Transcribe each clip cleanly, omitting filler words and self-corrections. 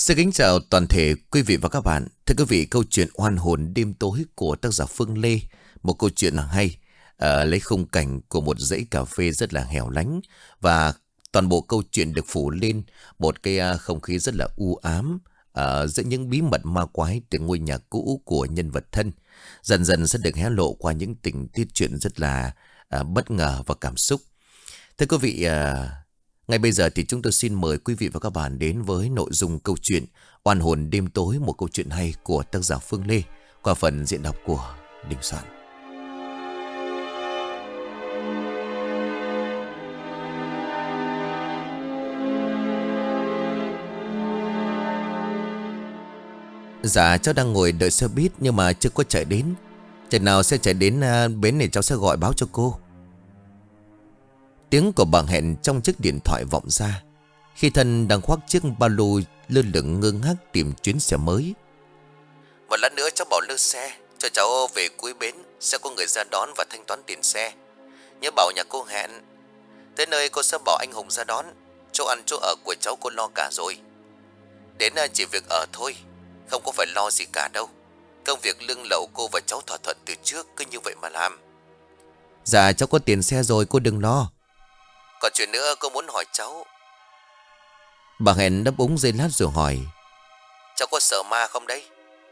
Xin kính chào toàn thể quý vị và các bạn. Thưa quý vị, câu chuyện Oan hồn đêm tối của tác giả Phương Lê, một câu chuyện hay, lấy khung cảnh của một dãy cà phê rất là hẻo lánh, và toàn bộ câu chuyện được phủ lên một cái không khí rất là u ám, giữa những bí mật ma quái từ ngôi nhà cũ của nhân vật thân, dần dần sẽ được hé lộ qua những tình tiết chuyện rất là bất ngờ và cảm xúc. Thưa quý vị, ngay bây giờ thì chúng tôi xin mời quý vị và các bạn đến với nội dung câu chuyện Oan hồn đêm tối, một câu chuyện hay của tác giả Phương Lê, qua phần diễn đọc của Đình Soạn. Dạ, cháu đang ngồi đợi xe buýt nhưng mà chưa có chạy đến. Chừng nào xe chạy đến bến này cháu sẽ gọi báo cho cô. Tiếng của bà Hẹn trong chiếc điện thoại vọng ra khi Thân đang khoác chiếc ba lô lơ lửng ngơ ngác tìm chuyến xe mới. Một lát nữa cháu bảo lơ xe cho cháu về cuối bến, sẽ có người ra đón và thanh toán tiền xe. Nhớ bảo nhà cô Hẹn. Tới nơi cô sẽ bảo anh Hùng ra đón. Chỗ ăn chỗ ở của cháu cô lo cả rồi. Đến chỉ việc ở thôi, không có phải lo gì cả đâu. Công việc lương lậu cô và cháu thỏa thuận từ trước, cứ như vậy mà làm. Dạ cháu có tiền xe rồi, cô đừng lo. Còn chuyện nữa cô muốn hỏi cháu. Bà Hẹn đáp úng giây lát rồi hỏi: cháu có sợ ma không đấy?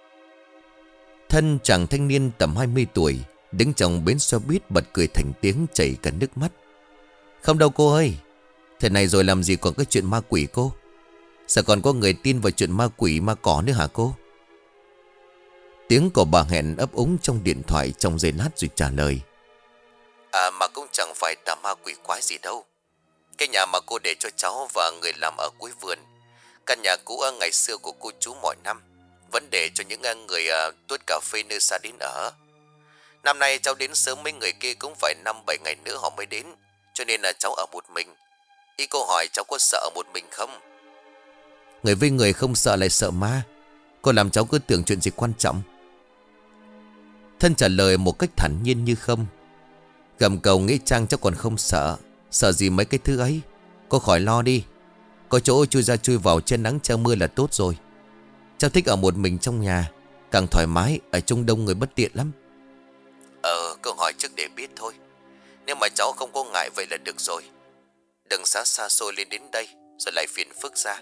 Thân chàng thanh niên tầm 20 tuổi đứng trong bến xe buýt bật cười thành tiếng chảy cả nước mắt. Không đâu cô ơi, thế này rồi làm gì còn cái chuyện ma quỷ cô? Sao còn có người tin vào chuyện ma quỷ ma cỏ nữa hả cô? Tiếng của bà Hẹn ấp úng trong điện thoại trong giây lát rồi trả lời: mà cũng chẳng phải tà ma quỷ quái gì đâu. Cái nhà mà cô để cho cháu và người làm ở cuối vườn, căn nhà cũ ngày xưa của cô chú mọi năm, vẫn để cho những người tuốt cà phê nơi xa đến ở. Năm nay cháu đến sớm, mấy người kia cũng phải 5-7 ngày nữa họ mới đến, cho nên là cháu ở một mình. Ý cô hỏi cháu có sợ ở một mình không? Người với người không sợ lại sợ ma. Cô làm cháu cứ tưởng chuyện gì quan trọng. Thân trả lời một cách thản nhiên như không. Gầm cầu nghĩ chăng cháu còn không sợ. Sợ gì mấy cái thứ ấy. Cô khỏi lo đi. Có chỗ chui ra chui vào trên nắng treo mưa là tốt rồi. Cháu thích ở một mình trong nhà, càng thoải mái, ở chung đông người bất tiện lắm. Cô hỏi trước để biết thôi. Nếu mà cháu không có ngại vậy là được rồi. Đừng xa xa xôi lên đến đây rồi lại phiền phức ra.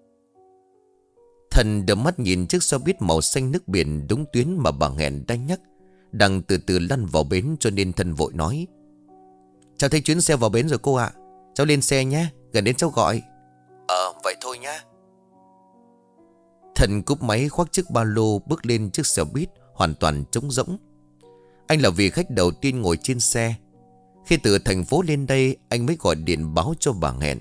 Thần đưa mắt nhìn chiếc xe buýt màu xanh nước biển đúng tuyến mà bà Hẹn đã nhắc, đang từ từ lăn vào bến, cho nên Thần vội nói: cháu thấy chuyến xe vào bến rồi cô ạ. Cháu lên xe nhé, gần đến cháu gọi. Vậy thôi nhá. Thần cúp máy khoác chiếc ba lô bước lên chiếc xe buýt hoàn toàn trống rỗng. Anh là vị khách đầu tiên ngồi trên xe. Khi từ thành phố lên đây, anh mới gọi điện báo cho bà Hẹn.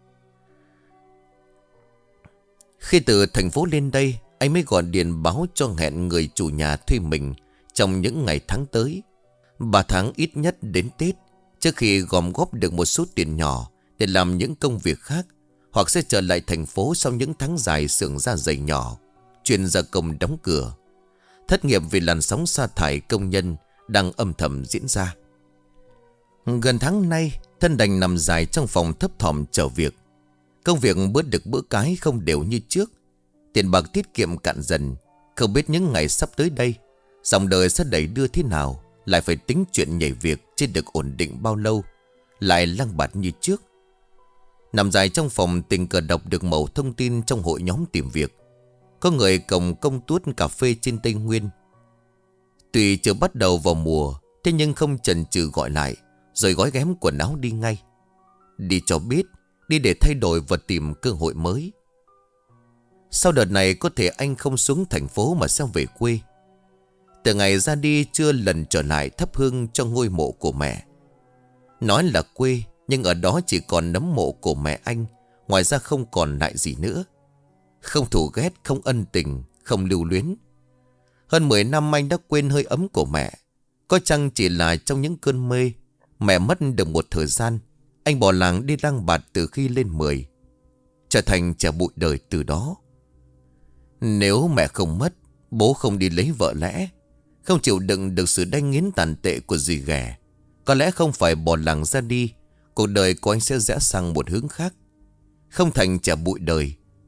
Anh mới gọi điện báo cho Hẹn người chủ nhà thuê mình trong những ngày tháng tới. 3 tháng ít nhất đến Tết, trước khi gom góp được một số tiền nhỏ để làm những công việc khác, hoặc sẽ trở lại thành phố sau những tháng dài xưởng da giày nhỏ, chuyên gia công đóng cửa, thất nghiệp vì làn sóng sa thải công nhân đang âm thầm diễn ra. Gần tháng nay, Thân đành nằm dài trong phòng thấp thỏm chờ việc. Công việc bữa được bữa cái không đều như trước. Tiền bạc tiết kiệm cạn dần. Không biết những ngày sắp tới đây dòng đời sẽ đẩy đưa thế nào. Lại phải tính chuyện nhảy việc chưa được ổn định bao lâu, lại lăng bạt như trước. Nằm dài trong phòng, tình cờ đọc được mẩu thông tin trong hội nhóm tìm việc. Có người còng công tuốt cà phê trên Tây Nguyên. Tuy chưa bắt đầu vào mùa, thế nhưng không chần chừ gọi lại, rồi gói ghém quần áo đi ngay. Đi cho biết, đi để thay đổi và tìm cơ hội mới. Sau đợt này có thể anh không xuống thành phố mà sẽ về quê. Từ ngày ra đi chưa lần trở lại thắp hương cho ngôi mộ của mẹ. Nói là quê, nhưng ở đó chỉ còn nấm mộ của mẹ anh, ngoài ra không còn lại gì nữa. Không thù ghét, không ân tình, không lưu luyến. Hơn 10 năm anh đã quên hơi ấm của mẹ. Có chăng chỉ là trong những cơn mê. Mẹ mất được một thời gian, anh bỏ làng đi lang bạt từ khi lên 10, trở thành trẻ bụi đời từ đó. Nếu mẹ không mất, bố không đi lấy vợ lẽ, không chịu đựng được sự đanh nghiến tàn tệ của dì ghẻ, có lẽ không phải bỏ làng ra đi, cuộc đời của anh sẽ rẽ sang một hướng khác. Không thành trẻ bụi đời,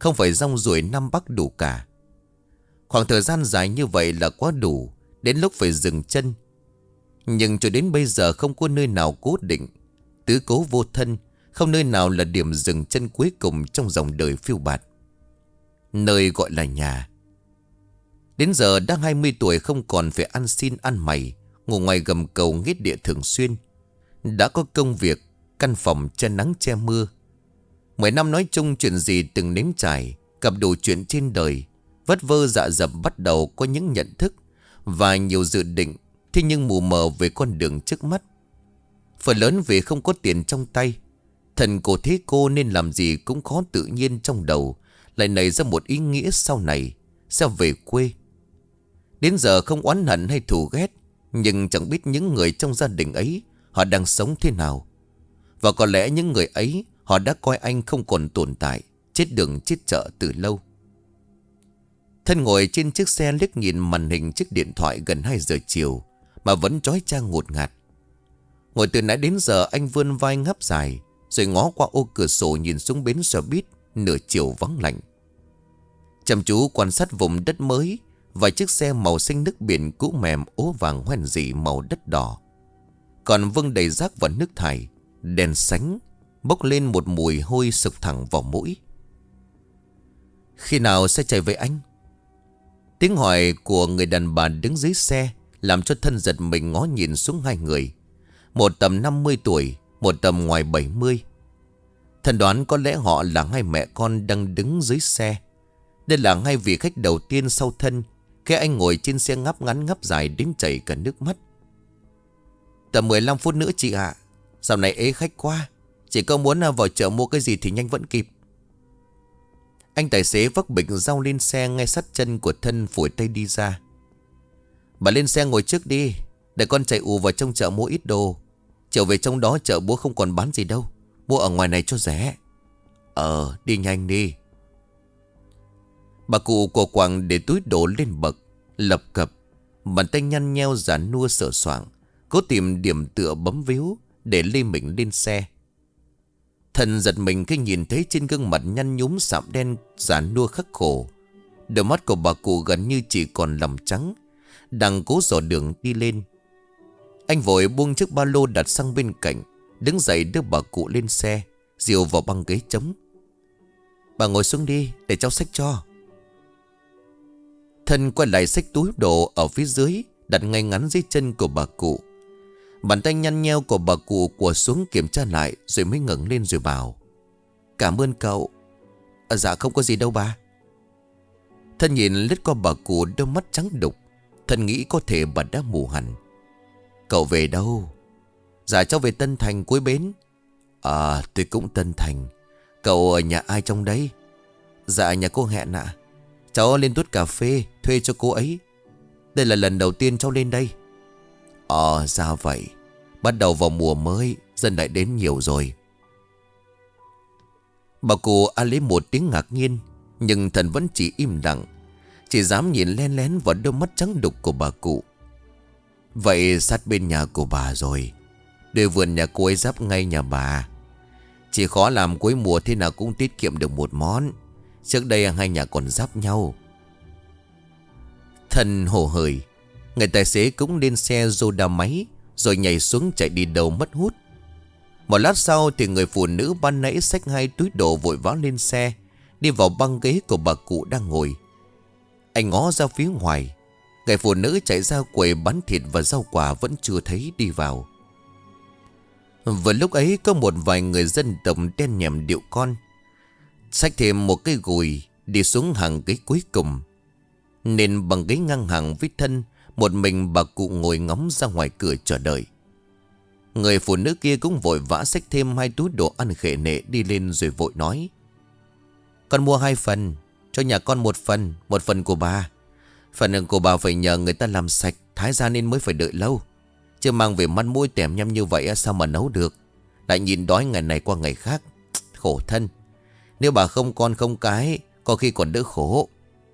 Không phải rong ruổi Nam Bắc đủ cả. Khoảng thời gian dài như vậy là quá đủ. Đến lúc phải dừng chân. Nhưng cho đến bây giờ không có nơi nào cố định. Tứ cố vô thân. Không nơi nào là điểm dừng chân cuối cùng trong dòng đời phiêu bạt. Nơi gọi là nhà. Đến giờ đã 20 tuổi không còn phải ăn xin ăn mày, ngủ ngoài gầm cầu nghết địa thường xuyên. Đã có công việc, căn phòng che nắng che mưa. 10 năm nói chung chuyện gì từng nếm trải, gặp đủ chuyện trên đời. Vất vơ dạ dập bắt đầu có những nhận thức và nhiều dự định. Thế nhưng mù mờ về con đường trước mắt. Phần lớn vì không có tiền trong tay. Thần cổ thế cô nên làm gì cũng khó tự nhiên trong đầu. Lại nảy ra một ý nghĩa sau này sẽ về quê. Đến giờ không oán hận hay thù ghét, nhưng chẳng biết những người trong gia đình ấy họ đang sống thế nào. Và có lẽ những người ấy họ đã coi anh không còn tồn tại, chết đường chết chợ từ lâu. Thân ngồi trên chiếc xe liếc nhìn màn hình chiếc điện thoại gần 2 giờ chiều mà vẫn chói chang ngột ngạt. Ngồi từ nãy đến giờ anh vươn vai ngáp dài, rồi ngó qua ô cửa sổ nhìn xuống bến xe buýt nửa chiều vắng lạnh. Chăm chú quan sát vùng đất mới. Vài chiếc xe màu xanh nước biển cũ mềm ố vàng hoen dị màu đất đỏ. Còn vương đầy rác và nước thải, đèn sánh, bốc lên một mùi hôi sộc thẳng vào mũi. Khi nào sẽ chạy với anh? Tiếng hỏi của người đàn bà đứng dưới xe làm cho thân giật mình ngó nhìn xuống hai người. Một tầm 50 tuổi, một tầm ngoài 70. Thân đoán có lẽ họ là hai mẹ con đang đứng dưới xe. Đây là hai vị khách đầu tiên sau thân. Khi anh ngồi trên xe ngáp ngắn ngáp dài đến chảy cả nước mắt. Tầm 15 phút nữa chị ạ. Dạo này ế khách quá. Chỉ có muốn vào chợ mua cái gì thì nhanh vẫn kịp. Anh tài xế vác bịch rau lên xe ngay sát chân của thân phủi tay đi ra. Bà lên xe ngồi trước đi. Để con chạy ù vào trong chợ mua ít đồ. Trở về trong đó chợ búa không còn bán gì đâu. Mua ở ngoài này cho rẻ. Đi nhanh đi. Bà cụ của quàng để túi đổ lên bậc, lập cập, bàn tay nhăn nheo già nua sợ soạng, cố tìm điểm tựa bấm víu để lê mình lên xe. Thần giật mình khi nhìn thấy trên gương mặt nhăn nhúm sạm đen già nua khắc khổ. Đôi mắt của bà cụ gần như chỉ còn lòng trắng, đang cố dò đường đi lên. Anh vội buông chiếc ba lô đặt sang bên cạnh, đứng dậy đưa bà cụ lên xe, dìu vào băng ghế trống. Bà ngồi xuống đi để cháu xách cho. Thân quay lại xách túi đồ ở phía dưới, đặt ngay ngắn dưới chân của bà cụ. Bàn tay nhăn nheo của bà cụ của xuống kiểm tra lại, rồi mới ngẩng lên rồi bảo: Cảm ơn cậu. Dạ không có gì đâu bà. Thân nhìn lướt qua bà cụ đôi mắt trắng đục. Thân nghĩ có thể bà đã mù hẳn. Cậu về đâu? Dạ cháu về Tân Thành cuối bến. Tôi cũng Tân Thành. Cậu ở nhà ai trong đấy? Dạ nhà cô Hẹn ạ. Cháu lên tuốt cà phê thuê cho cô ấy. Đây là lần đầu tiên cháu lên đây. Ra vậy. Bắt đầu vào mùa mới, dân lại đến nhiều rồi. Bà cụ lấy một tiếng ngạc nhiên, nhưng thần vẫn chỉ im lặng, chỉ dám nhìn len lén vào đôi mắt trắng đục của bà cụ. Vậy sát bên nhà của bà rồi. Đôi vườn nhà cô ấy giáp ngay nhà bà. Chỉ khó làm cuối mùa thế nào cũng tiết kiệm được một món. Trước đây hai nhà còn giáp nhau. Thần hồ hởi. Người tài xế cũng lên xe rô đa máy, rồi nhảy xuống chạy đi đâu mất hút. Một lát sau thì người phụ nữ ban nãy xách hai túi đồ vội vã lên xe, đi vào băng ghế của bà cụ đang ngồi. Anh ngó ra phía ngoài. Người phụ nữ chạy ra quầy bán thịt và rau quả vẫn chưa thấy đi vào. Vừa lúc ấy có một vài người dân tộc đen nhèm điệu con, xách thêm một cái gùi đi xuống hàng ghế cuối cùng. Nên bằng ghế ngang hàng với thân, một mình bà cụ ngồi ngóng ra ngoài cửa chờ đợi. Người phụ nữ kia cũng vội vã xách thêm hai túi đồ ăn khệ nệ đi lên rồi vội nói: Con mua 2 phần, cho nhà con 1 phần, 1 phần của bà. Phần của bà phải nhờ người ta làm sạch, thái ra nên mới phải đợi lâu. Chứ mang về mắt mũi tẻm nhăm như vậy sao mà nấu được. Lại nhìn đói ngày này qua ngày khác. Khổ thân. Nếu bà không con không cái, có khi còn đỡ khổ.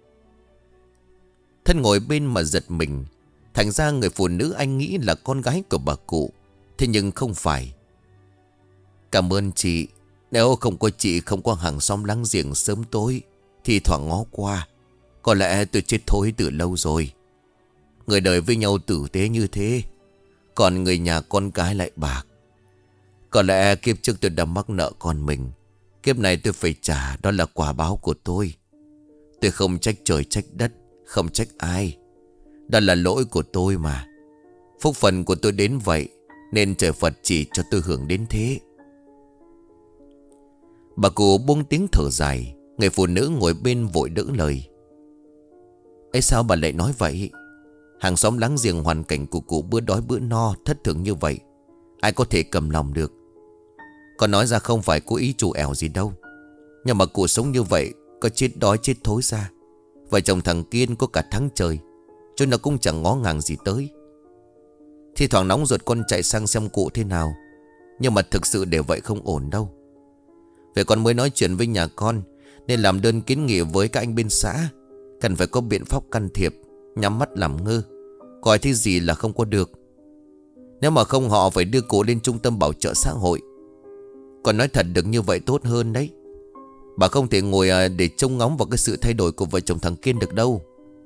Thân ngồi bên mà giật mình. Thành ra người phụ nữ anh nghĩ là con gái của bà cụ. Thế nhưng không phải. Cảm ơn chị. Nếu không có chị, không có hàng xóm láng giềng sớm tối Thì thoảng ngó qua, có lẽ tôi chết thối từ lâu rồi. Người đời với nhau tử tế như thế, còn người nhà con cái lại bạc. Có lẽ kiếp trước tôi đã mắc nợ con mình, kiếp này tôi phải trả, đó là quả báo của tôi. Tôi không trách trời trách đất, không trách ai. Đó là lỗi của tôi mà. Phúc phần của tôi đến vậy, nên trời Phật chỉ cho tôi hưởng đến thế. Bà cụ buông tiếng thở dài. Người phụ nữ ngồi bên vội đỡ lời. Ấy sao bà lại nói vậy? Hàng xóm láng giềng hoàn cảnh của cụ bữa đói bữa no, thất thường như vậy, ai có thể cầm lòng được. Còn nói ra không phải cố ý trù ẻo gì đâu, nhưng mà cụ sống như vậy, có chết đói chết thối ra. Vợ chồng thằng Kiên có cả tháng trời, cho nó cũng chẳng ngó ngàng gì tới. Thì thoảng nóng ruột con chạy sang xem cụ thế nào, nhưng mà thực sự để vậy không ổn đâu. Vậy con mới nói chuyện với nhà con, nên làm đơn kiến nghị với các anh bên xã, cần phải có biện pháp can thiệp, nhắm mắt làm ngơ, coi thế gì là không có được. Nếu mà không họ phải đưa cụ lên trung tâm bảo trợ xã hội. Còn nói thật được như vậy tốt hơn đấy. Bà không thể ngồi để trông ngóng vào cái sự thay đổi của vợ chồng thằng Kiên được đâu.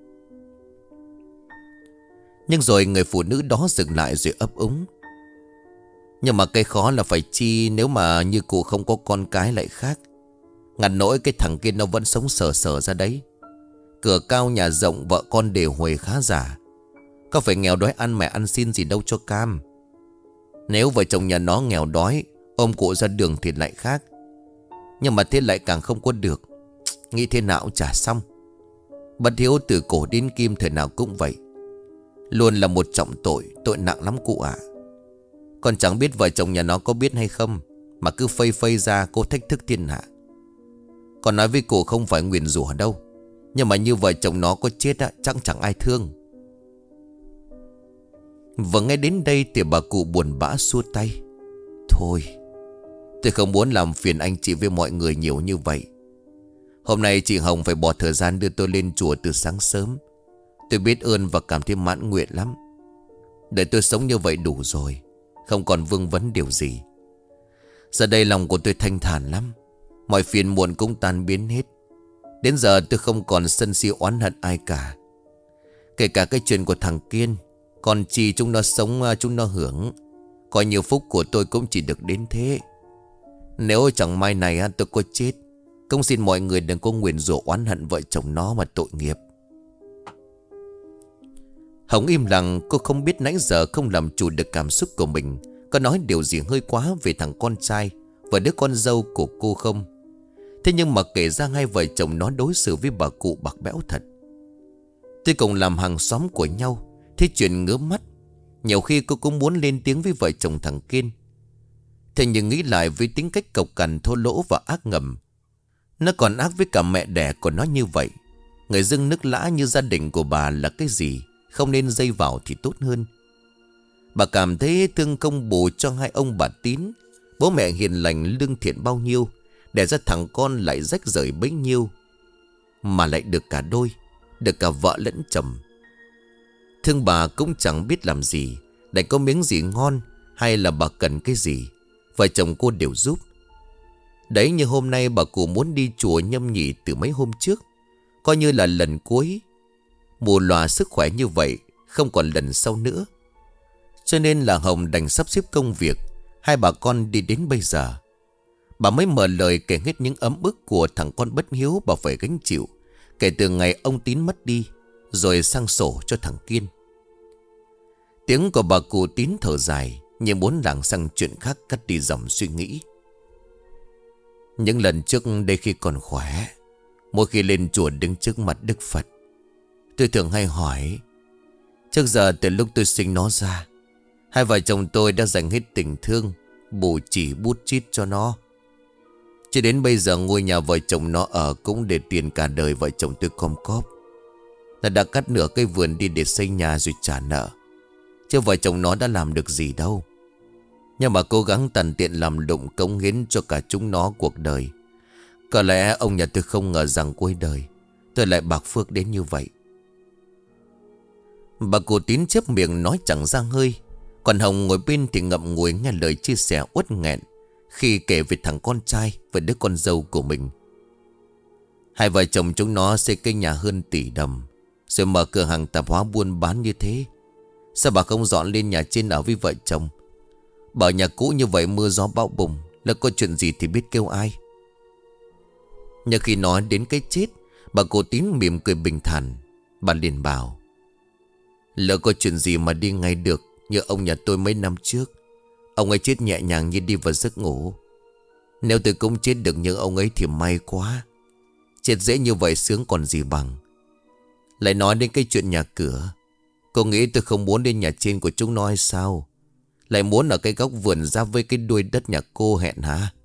Nhưng rồi người phụ nữ đó dừng lại rồi ấp úng. Nhưng mà cái khó là phải chi nếu mà như cụ không có con cái lại khác. Ngặt nỗi cái thằng Kiên nó vẫn sống sờ sờ ra đấy. Cửa cao nhà rộng, vợ con đều huề khá giả. Có phải nghèo đói ăn mẹ ăn xin gì đâu cho cam. Nếu vợ chồng nhà nó nghèo đói, ôm cụ ra đường thì lại khác. Nhưng mà thế lại càng không có được. Nghĩ thế nào chả xong. Bất hiếu từ cổ đến kim thời nào cũng vậy. Luôn là một trọng tội, tội nặng lắm cụ ạ. Con chẳng biết vợ chồng nhà nó có biết hay không, mà cứ phây phây ra cô thách thức thiên hạ. Con nói với cụ không phải nguyền rủa đâu, nhưng mà như vợ chồng nó có chết á, chắc chẳng ai thương. Và ngay đến đây thì bà cụ buồn bã xua tay. Thôi, tôi không muốn làm phiền anh chị với mọi người nhiều như vậy. Hôm nay chị Hồng phải bỏ thời gian đưa tôi lên chùa từ sáng sớm. Tôi biết ơn và cảm thấy mãn nguyện lắm. Để tôi sống như vậy đủ rồi, không còn vương vấn điều gì. Giờ đây lòng của tôi thanh thản lắm. Mọi phiền muộn cũng tan biến hết. Đến giờ tôi không còn sân si oán hận ai cả. Kể cả cái chuyện của thằng Kiên, còn chỉ chúng nó sống chúng nó hưởng. Coi nhiều phúc của tôi cũng chỉ được đến thế. Nếu chẳng may này tôi có chết, cũng xin mọi người đừng có nguyền rủa oán hận vợ chồng nó mà tội nghiệp. Hồng im lặng, cô không biết nãy giờ không làm chủ được cảm xúc của mình có nói điều gì hơi quá về thằng con trai và đứa con dâu của cô không. Thế nhưng mà kể ra hai vợ chồng nó đối xử với bà cụ bạc bẽo thật. Tuy cùng làm hàng xóm của nhau, thế chuyện ngứa mắt, nhiều khi cô cũng muốn lên tiếng với vợ chồng thằng Kiên. Thế nhưng nghĩ lại với tính cách cộc cằn thô lỗ và ác ngầm, nó còn ác với cả mẹ đẻ của nó như vậy. Người dưng nước lã như gia đình của bà là cái gì không nên dây vào thì tốt hơn. Bà cảm thấy thương công bù cho hai ông bà Tín. Bố mẹ hiền lành lương thiện bao nhiêu, đẻ ra thằng con lại rách rời bấy nhiêu, mà lại được cả đôi, được cả vợ lẫn chồng. Thương bà cũng chẳng biết làm gì, để có miếng gì ngon hay là bà cần cái gì, vợ chồng cô đều giúp. Đấy, như hôm nay bà cụ muốn đi chùa nhâm nhị từ mấy hôm trước, coi như là lần cuối. Mù lòa sức khỏe như vậy, không còn lần sau nữa. Cho nên là Hồng đành sắp xếp công việc, hai bà con đi đến bây giờ. Bà mới mở lời kể hết những ấm ức của thằng con bất hiếu bà phải gánh chịu, kể từ ngày ông Tín mất đi, rồi sang sổ cho thằng Kiên. Tiếng của bà cụ Tín thở dài, như muốn lảng sang chuyện khác cắt đi dòng suy nghĩ. Những lần trước đây khi còn khỏe, mỗi khi lên chùa đứng trước mặt Đức Phật, tôi thường hay hỏi, trước giờ từ lúc tôi sinh nó ra, hai vợ chồng tôi đã dành hết tình thương, bù chỉ bút chít cho nó. Cho đến bây giờ ngôi nhà vợ chồng nó ở cũng để tiền cả đời vợ chồng tôi com cóp. Nó đã cắt nửa cây vườn đi để xây nhà rồi trả nợ, chứ vợ chồng nó đã làm được gì đâu. Nhưng mà cố gắng tằn tiện làm đụng cống hiến cho cả chúng nó cuộc đời. Có lẽ ông nhà tôi không ngờ rằng cuối đời tôi lại bạc phước đến như vậy. Bà cụ Tín chép miệng nói chẳng ra hơi, còn Hồng ngồi bên thì ngậm ngùi nghe lời chia sẻ uất nghẹn khi kể về thằng con trai và đứa con dâu của mình. Hai vợ chồng chúng nó xây cái nhà hơn tỷ đồng, rồi mở cửa hàng tạp hóa buôn bán như thế. Sao bà không dọn lên nhà trên ở với vợ chồng? Bảo nhà cũ như vậy mưa gió bão bùng, lỡ có chuyện gì thì biết kêu ai. Nhưng khi nói đến cái chết, bà cô Tín mỉm cười bình thản. Bà liền bảo: lỡ có chuyện gì mà đi ngay được, như ông nhà tôi mấy năm trước. Ông ấy chết nhẹ nhàng như đi vào giấc ngủ. Nếu tôi cũng chết được như ông ấy thì may quá. Chết dễ như vậy sướng còn gì bằng. Lại nói đến cái chuyện nhà cửa, cô nghĩ tôi không muốn đến nhà trên của chúng nó hay sao? Lại muốn ở cái góc vườn ra với cái đuôi đất nhà cô hẹn hả?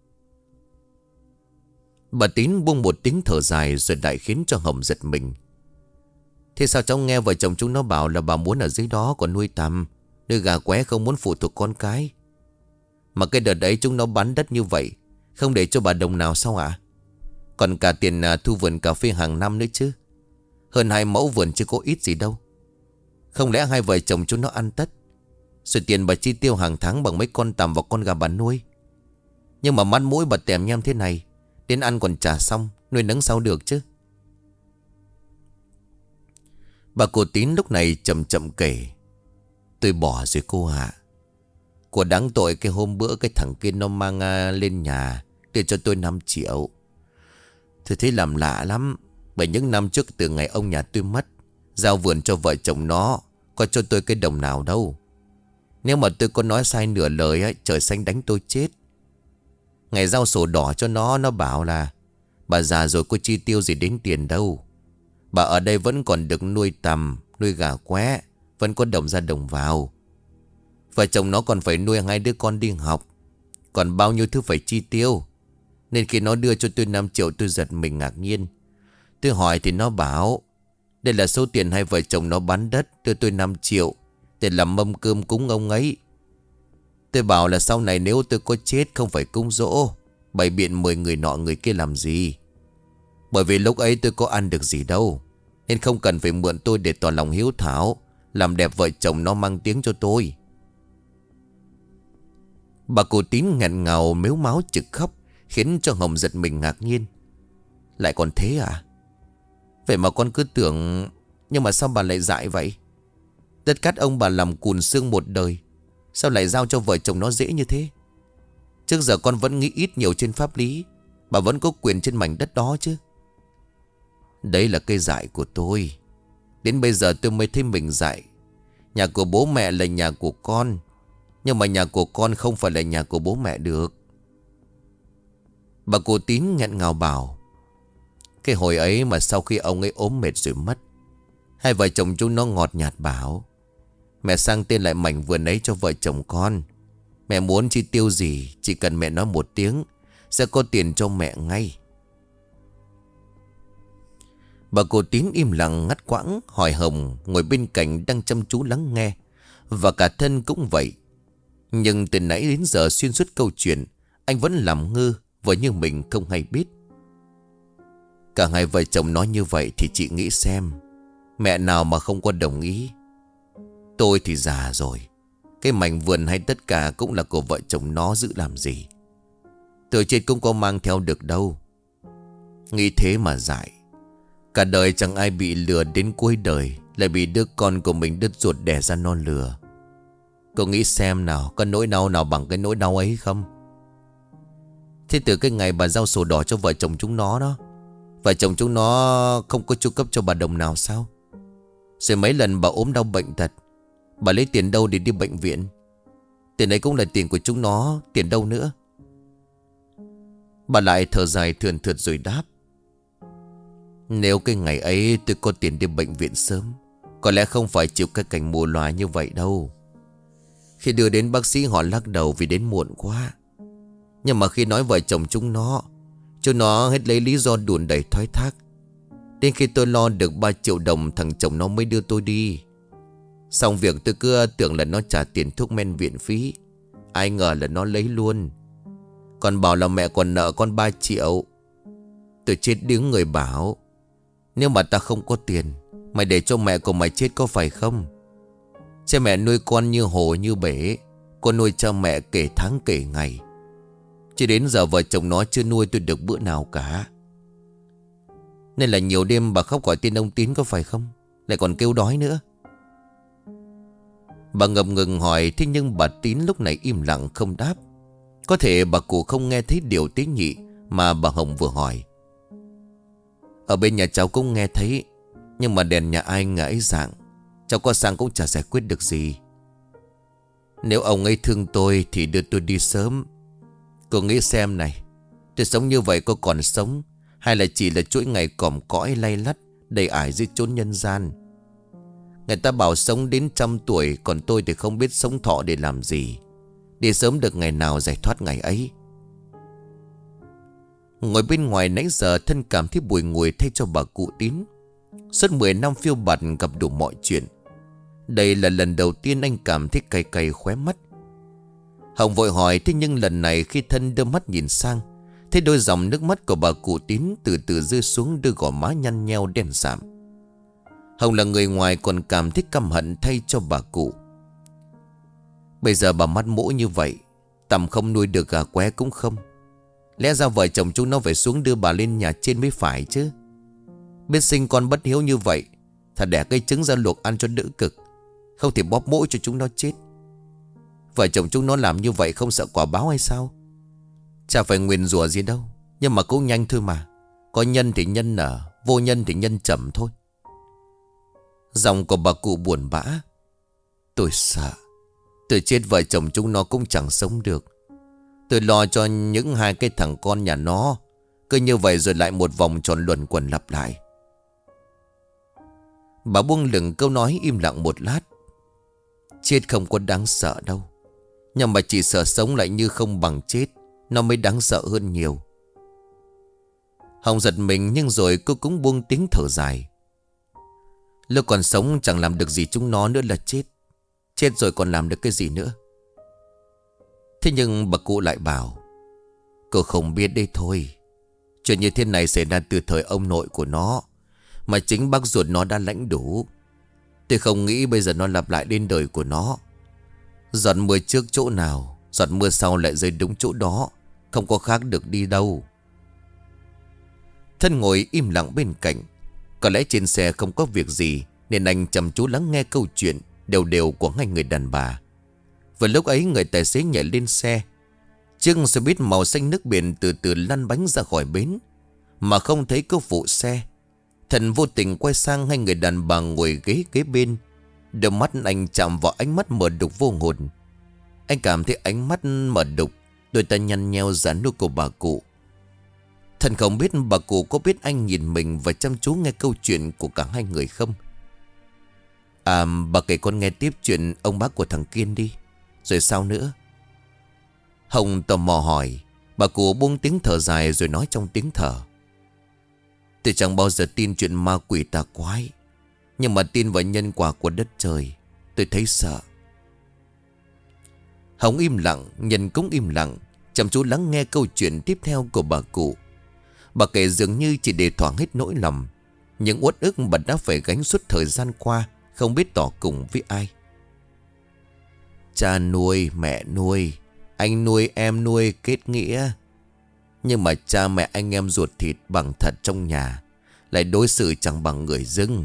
Bà Tín buông một tiếng thở dài rồi đại khiến cho Hồng giật mình. Thế sao cháu nghe vợ chồng chúng nó bảo là bà muốn ở dưới đó còn nuôi tầm, nuôi gà qué, không muốn phụ thuộc con cái? Mà cái đợt đấy chúng nó bán đất như vậy, không để cho bà đồng nào sao ạ? Còn cả tiền thu vườn cà phê hàng năm nữa chứ. Hơn 2 mẫu vườn chứ có ít gì đâu. Không lẽ hai vợ chồng chúng nó ăn tất, rồi tiền bà chi tiêu hàng tháng bằng mấy con tằm và con gà bà nuôi? Nhưng mà mắt mũi bà tèm nhem thế này, đến ăn còn trả xong, nuôi nấng sao được chứ? Bà cô Tín lúc này chậm chậm kể: tôi bỏ rồi cô ạ. Của đáng tội cái hôm bữa cái thằng kia nó mang lên nhà để cho tôi 5 triệu. Tôi thấy làm lạ lắm. Bởi những năm trước từ ngày ông nhà tôi mất, giao vườn cho vợ chồng nó, có cho tôi cái đồng nào đâu. Nếu mà tôi có nói sai nửa lời ấy, trời xanh đánh tôi chết. Ngày giao sổ đỏ cho nó bảo là bà già rồi có chi tiêu gì đến tiền đâu. Bà ở đây vẫn còn được nuôi tầm, nuôi gà qué, vẫn có đồng ra đồng vào. Vợ chồng nó còn phải nuôi 2 đứa con đi học, còn bao nhiêu thứ phải chi tiêu. Nên khi nó đưa cho tôi 5 triệu tôi giật mình ngạc nhiên. Tôi hỏi thì nó bảo đây là số tiền hai vợ chồng nó bán đất đưa tôi 5 triệu để làm mâm cơm cúng ông ấy. Tôi bảo là sau này nếu tôi có chết không phải cúng giỗ, bày biện mời người nọ người kia làm gì. Bởi vì lúc ấy tôi có ăn được gì đâu, nên không cần phải mượn tôi để tỏ lòng hiếu thảo, làm đẹp vợ chồng nó mang tiếng cho tôi. Bà cô Tín nghẹn ngào mếu máo trực khóc, khiến cho Hồng giật mình ngạc nhiên. Lại còn thế à? Vậy mà con cứ tưởng. Nhưng mà sao bà lại dại vậy? Tất cát ông bà làm cùn xương một đời, sao lại giao cho vợ chồng nó dễ như thế? Trước giờ con vẫn nghĩ ít nhiều trên pháp lý, bà vẫn có quyền trên mảnh đất đó chứ. Đấy là cây dại của tôi. Đến bây giờ tôi mới thấy mình dại. Nhà của bố mẹ là nhà của con, nhưng mà nhà của con không phải là nhà của bố mẹ được. Bà cô Tín nghẹn ngào bảo: cái hồi ấy mà sau khi ông ấy ốm mệt rồi mất, hai vợ chồng chúng nó ngọt nhạt bảo: mẹ sang tên lại mảnh vườn ấy cho vợ chồng con. Mẹ muốn chi tiêu gì chỉ cần mẹ nói một tiếng, sẽ có tiền cho mẹ ngay. Bà cô Tín im lặng ngắt quãng hỏi Hồng ngồi bên cạnh đang chăm chú lắng nghe. Và cả thân cũng vậy. Nhưng từ nãy đến giờ xuyên suốt câu chuyện, anh vẫn làm ngơ vờ như mình không hay biết. Cả hai vợ chồng nói như vậy thì chị nghĩ xem, mẹ nào mà không có đồng ý. Tôi thì già rồi, cái mảnh vườn hay tất cả cũng là của vợ chồng nó giữ làm gì. Tôi chết cũng có mang theo được đâu. Nghĩ thế mà dại. Cả đời chẳng ai bị lừa đến cuối đời lại bị đứa con của mình đứt ruột đẻ ra non lừa. Cô nghĩ xem nào, có nỗi đau nào bằng cái nỗi đau ấy không? Thế từ cái ngày bà giao sổ đỏ cho vợ chồng chúng nó đó, vợ chồng chúng nó không có chu cấp cho bà đồng nào sao? Rồi mấy lần bà ốm đau bệnh tật, bà lấy tiền đâu để đi bệnh viện? Tiền ấy cũng là tiền của chúng nó, tiền đâu nữa? Bà lại thở dài thườn thượt rồi đáp: nếu cái ngày ấy tôi có tiền đi bệnh viện sớm, có lẽ không phải chịu cái cảnh mù lòa như vậy đâu. Khi đưa đến bác sĩ họ lắc đầu vì đến muộn quá. Nhưng mà khi nói vợ chồng chúng nó hết lấy lý do đùn đẩy thoái thác. Đến khi tôi lo được 3 triệu đồng, thằng chồng nó mới đưa tôi đi. Xong việc tôi cứ tưởng là nó trả tiền thuốc men viện phí, ai ngờ là nó lấy luôn. Còn bảo là mẹ còn nợ con 3 triệu. Tôi chết đứng người bảo: nếu mà ta không có tiền, mày để cho mẹ của mày chết có phải không? Cha mẹ nuôi con như hồ như bể, con nuôi cha mẹ kể tháng kể ngày. Chỉ đến giờ vợ chồng nó chưa nuôi tôi được bữa nào cả. Nên là nhiều đêm bà khóc gọi tên ông Tín có phải không? Lại còn kêu đói nữa. Bà ngập ngừng hỏi. Thế nhưng bà Tín lúc này im lặng không đáp. Có thể bà cụ không nghe thấy điều tế nhị mà bà Hồng vừa hỏi. Ở bên nhà cháu cũng nghe thấy, nhưng mà đèn nhà ai ngã ấy dạng, cháu có sang cũng chả giải quyết được gì. Nếu ông ấy thương tôi thì đưa tôi đi sớm. Cô nghĩ xem này, tôi sống như vậy có còn sống, hay là chỉ là chuỗi ngày còm cõi lay lắt đầy ải dưới chốn nhân gian. Người ta bảo sống đến 100 tuổi, còn tôi thì không biết sống thọ để làm gì. Để sớm được ngày nào giải thoát ngày ấy. Ngồi bên ngoài nãy giờ thân cảm thấy bùi ngùi thay cho bà cụ Tín. Suốt 10 năm phiêu bạt gặp đủ mọi chuyện. Đây là lần đầu tiên anh cảm thấy cay cay khóe mắt. Hồng vội hỏi. Thế nhưng lần này khi thân đưa mắt nhìn sang, thấy đôi dòng nước mắt của bà cụ Tín từ từ rơi xuống đôi gò má nhăn nheo đen sạm. Hồng là người ngoài còn cảm thấy căm hận thay cho bà cụ. Bây giờ bà mắt mũ như vậy, tầm không nuôi được gà qué cũng không. Lẽ ra vợ chồng chúng nó phải xuống đưa bà lên nhà trên mới phải chứ. Biết sinh con bất hiếu như vậy, thà đẻ cây trứng ra luộc ăn cho đỡ cực, không thể bóp mũi cho chúng nó chết. Vợ chồng chúng nó làm như vậy không sợ quả báo hay sao? Chả phải nguyền rủa gì đâu, nhưng mà cũng nhanh thôi mà. Có nhân thì nhân nở, vô nhân thì nhân chậm thôi. Giọng của bà cụ buồn bã. Tôi sợ tôi chết vợ chồng chúng nó cũng chẳng sống được. Tôi lo cho những hai cái thằng con nhà nó. Cứ như vậy rồi lại một vòng tròn luẩn quẩn lặp lại. Bà buông lửng câu nói im lặng một lát. Chết không có đáng sợ đâu, nhưng mà chỉ sợ sống lại như không bằng chết, nó mới đáng sợ hơn nhiều. Hồng giật mình nhưng rồi cô cũng buông tiếng thở dài. Lúc còn sống chẳng làm được gì chúng nó nữa là chết. Chết rồi còn làm được cái gì nữa. Thế nhưng bà cụ lại bảo. Cô không biết đấy thôi. Chuyện như thế này xảy ra từ thời ông nội của nó, mà chính bác ruột nó đã lãnh đủ. Tôi không nghĩ bây giờ nó lặp lại đến đời của nó. Giọt mưa trước chỗ nào, giọt mưa sau lại rơi đúng chỗ đó. Không có khác được đi đâu. Thân ngồi im lặng bên cạnh. Có lẽ trên xe không có việc gì, nên anh chăm chú lắng nghe câu chuyện đều đều của hai người đàn bà. Vừa lúc ấy người tài xế nhảy lên xe. Chiếc xe buýt màu xanh nước biển từ từ lăn bánh ra khỏi bến, mà không thấy có phụ xe. Thần vô tình quay sang hai người đàn bà ngồi ghế bên. Đôi mắt anh chạm vào ánh mắt mờ đục vô hồn. Anh cảm thấy ánh mắt mờ đục, đôi tay nhăn nheo giãn nua của bà cụ. Thần không biết bà cụ có biết anh nhìn mình và chăm chú nghe câu chuyện của cả hai người không. Bà kể con nghe tiếp chuyện ông bác của thằng Kiên đi. Rồi sao nữa? Hồng tò mò hỏi. Bà cụ buông tiếng thở dài rồi nói trong tiếng thở. Tôi chẳng bao giờ tin chuyện ma quỷ tà quái, nhưng mà tin vào nhân quả của đất trời, tôi thấy sợ. Hồng im lặng, Nhân cũng im lặng, chăm chú lắng nghe câu chuyện tiếp theo của bà cụ. Bà kể dường như chỉ để thỏa hết nỗi lòng, những uất ức bà đã phải gánh suốt thời gian qua, không biết tỏ cùng với ai. Cha nuôi, mẹ nuôi, anh nuôi, em nuôi kết nghĩa. Nhưng mà cha mẹ anh em ruột thịt bằng thật trong nhà lại đối xử chẳng bằng người dưng.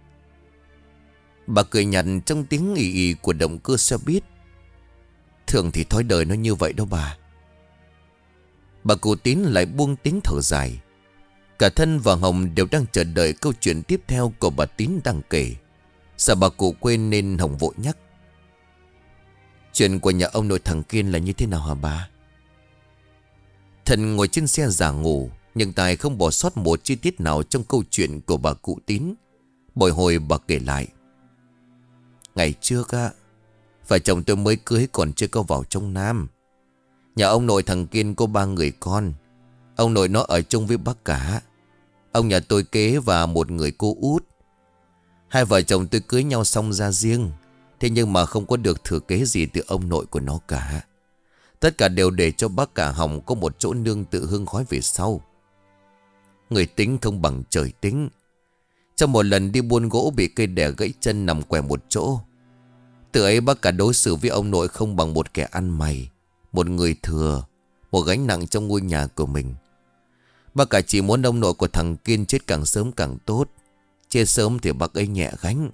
Bà cười nhạt trong tiếng ì ì của động cơ xe buýt. Thường thì thói đời nó như vậy đâu bà. Bà cụ Tín lại buông tiếng thở dài. Cả Thân và Hồng đều đang chờ đợi câu chuyện tiếp theo của bà Tín đang kể. Sợ bà cụ quên nên Hồng vội nhắc. Chuyện của nhà ông nội thằng Kiên là như thế nào hả bà? Thân ngồi trên xe giả ngủ, nhưng tài không bỏ sót một chi tiết nào trong câu chuyện của bà cụ Tín. Bồi hồi bà kể lại. Ngày trước á, vợ chồng tôi mới cưới còn chưa có vào trong Nam. Nhà ông nội thằng Kiên có 3 người con. Ông nội nó ở chung với bác cả. Ông nhà tôi kế và một người cô út. Hai vợ chồng tôi cưới nhau xong ra riêng. Thế nhưng mà không có được thừa kế gì từ ông nội của nó cả. Tất cả đều để cho bác cả Hồng có một chỗ nương tự hương khói về sau. Người tính không bằng trời tính. Trong một lần đi buôn gỗ bị cây đè gãy chân nằm quẻ một chỗ. Từ ấy bác cả đối xử với ông nội không bằng một kẻ ăn mày, một người thừa, một gánh nặng trong ngôi nhà của mình. Bác cả chỉ muốn ông nội của thằng Kiên chết càng sớm càng tốt. Chết sớm thì bác ấy nhẹ gánh.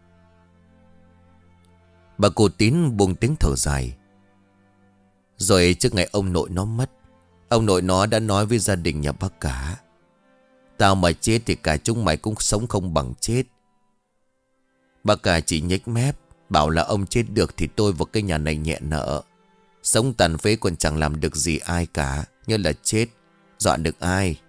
Bà cụ Tín buông tiếng thở dài. Rồi trước ngày ông nội nó mất, ông nội nó đã nói với gia đình nhà bác cả: tao mà chết thì cả chúng mày cũng sống không bằng chết. Bác cả chỉ nhếch mép bảo là ông chết được thì tôi và cái nhà này nhẹ nợ. Sống tàn phế còn chẳng làm được gì ai cả, như là chết dọa được ai.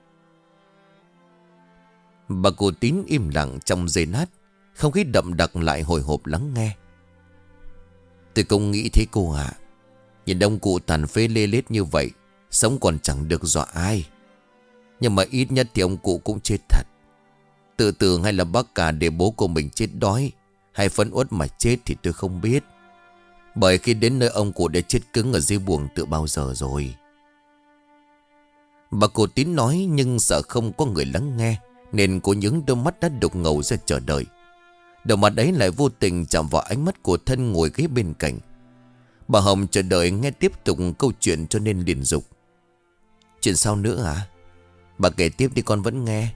Bà cụ Tín im lặng trong giây lát. Không khí đậm đặc lại hồi hộp lắng nghe. Tôi cũng nghĩ thế cô ạ. Nhìn ông cụ tàn phế lê lết như vậy, sống còn chẳng được dọa ai. Nhưng mà ít nhất thì ông cụ cũng chết thật. Tự tử hay là bác cả để bố của mình chết đói, hay phấn uất mà chết thì tôi không biết. Bởi khi đến nơi ông cụ đã chết cứng ở dưới buồng từ bao giờ rồi. Bà cụ Tín nói nhưng sợ không có người lắng nghe, nên cô nhướng đôi mắt đã đục ngầu ra chờ đợi. Đầu mặt ấy lại vô tình chạm vào ánh mắt của thân ngồi ghế bên cạnh. Bà Hồng chờ đợi nghe tiếp tục câu chuyện cho nên liền dục: chuyện sau nữa hả? Bà kể tiếp đi, con vẫn nghe.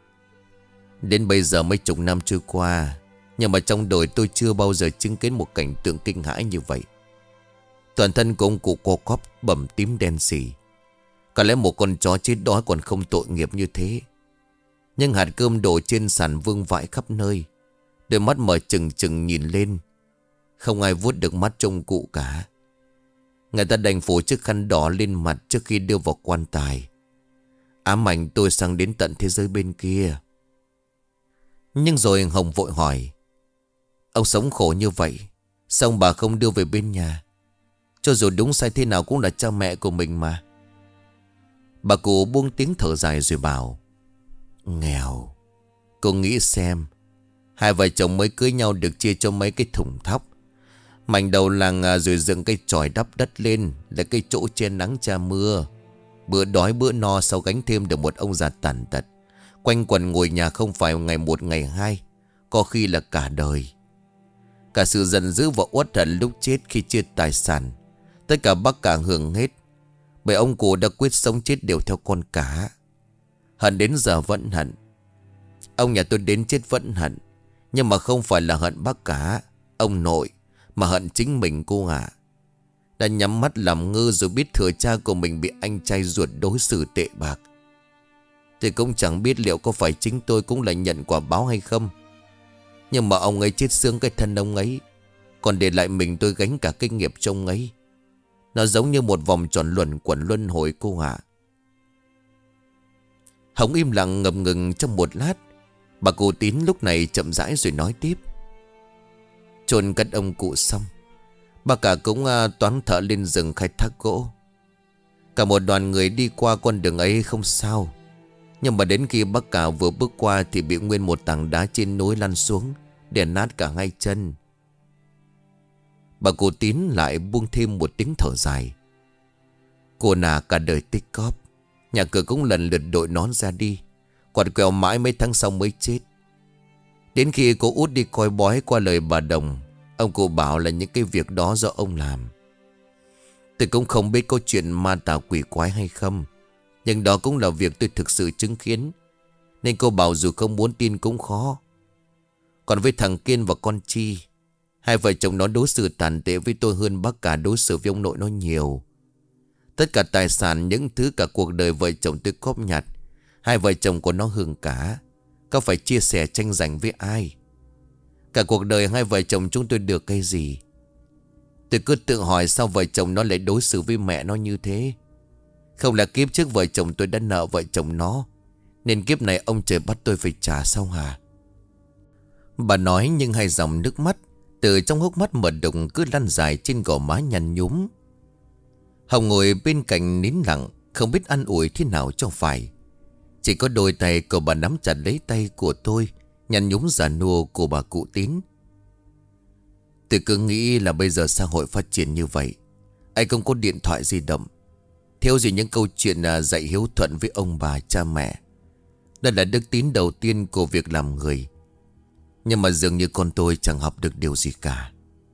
Đến bây giờ mấy chục năm trôi qua, nhưng mà trong đời tôi chưa bao giờ chứng kiến một cảnh tượng kinh hãi như vậy. Toàn thân của ông cụ co quắp bầm tím đen xì. Có lẽ một con chó chết đói còn không tội nghiệp như thế. Nhưng hạt cơm đổ trên sàn vương vãi khắp nơi. Đôi mắt mở trừng trừng nhìn lên. Không ai vuốt được mắt trông cụ cả. Người ta đành phủ chiếc khăn đỏ lên mặt trước khi đưa vào quan tài, ám ảnh tôi sang đến tận thế giới bên kia. Nhưng rồi Hồng vội hỏi: ông sống khổ như vậy, sao ông bà không đưa về bên nhà? Cho dù đúng sai thế nào cũng là cha mẹ của mình mà. Bà cụ buông tiếng thở dài rồi bảo: nghèo. Cô nghĩ xem, hai vợ chồng mới cưới nhau được chia cho mấy cái thùng thóc, mảnh đầu làng rồi dựng cây chòi đắp đất lên, là cây chỗ che nắng che mưa. Bữa đói bữa no sau gánh thêm được một ông già tàn tật, quanh quần ngồi nhà không phải ngày một ngày hai, có khi là cả đời. Cả sự giận dữ và uất hận lúc chết khi chia tài sản, tất cả bác cả hưởng hết. Bởi ông cụ đã quyết sống chết đều theo con cả. Hận đến giờ vẫn hận. Ông nhà tôi đến chết vẫn hận. Nhưng mà không phải là hận bác cả, ông nội, mà hận chính mình cô ạ. Đã nhắm mắt làm ngơ rồi biết thừa cha của mình bị anh trai ruột đối xử tệ bạc. Thì cũng chẳng biết liệu có phải chính tôi cũng là nhận quả báo hay không. Nhưng mà ông ấy chết xương cái thân ông ấy, còn để lại mình tôi gánh cả cái nghiệp cho ông ấy. Nó giống như một vòng tròn luẩn quẩn luân hồi cô ạ. Hồng im lặng ngập ngừng trong một lát. Bà cụ Tín lúc này chậm rãi rồi nói tiếp: chôn cất ông cụ xong, bà cả cũng toán thợ lên rừng khai thác gỗ. Cả một đoàn người đi qua con đường ấy không sao. Nhưng mà đến khi bác cả vừa bước qua thì bị nguyên một tảng đá trên núi lăn xuống, để nát cả hai chân. Bà cụ Tín lại buông thêm một tiếng thở dài. Cô nà cả đời tích cóp, nhà cửa cũng lần lượt đội nón ra đi, quạt quẹo mãi mấy tháng sau mới chết. Đến khi cô út đi coi bói qua lời bà Đồng, ông cụ bảo là những cái việc đó do ông làm. Tôi cũng không biết có chuyện ma tà quỷ quái hay không, nhưng đó cũng là việc tôi thực sự chứng kiến, nên cô bảo dù không muốn tin cũng khó. Còn với thằng Kiên và con Chi, hai vợ chồng nó đối xử tàn tệ với tôi hơn bác cả đối xử với ông nội nó nhiều. Tất cả tài sản, những thứ cả cuộc đời vợ chồng tôi cóp nhặt, hai vợ chồng của nó hưởng cả. Có phải chia sẻ tranh giành với ai? Cả cuộc đời hai vợ chồng chúng tôi được cái gì? Tôi cứ tự hỏi sao vợ chồng nó lại đối xử với mẹ nó như thế. Không là kiếp trước vợ chồng tôi đã nợ vợ chồng nó, nên kiếp này ông trời bắt tôi phải trả sao hả? Bà nói nhưng hai dòng nước mắt từ trong hốc mắt mở đục cứ lăn dài trên gò má nhăn nhúm. Hồng ngồi bên cạnh nín lặng, không biết an ủi thế nào cho phải. Chỉ có đôi tay của bà nắm chặt lấy tay của tôi, nhăn nhúm già nua của bà cụ Tín. Tôi cứ nghĩ là bây giờ xã hội phát triển như vậy, ai không có điện thoại di động, thiếu gì những câu chuyện dạy hiếu thuận với ông bà cha mẹ. Đây là đức tín đầu tiên của việc làm người. Nhưng mà dường như con tôi chẳng học được điều gì cả.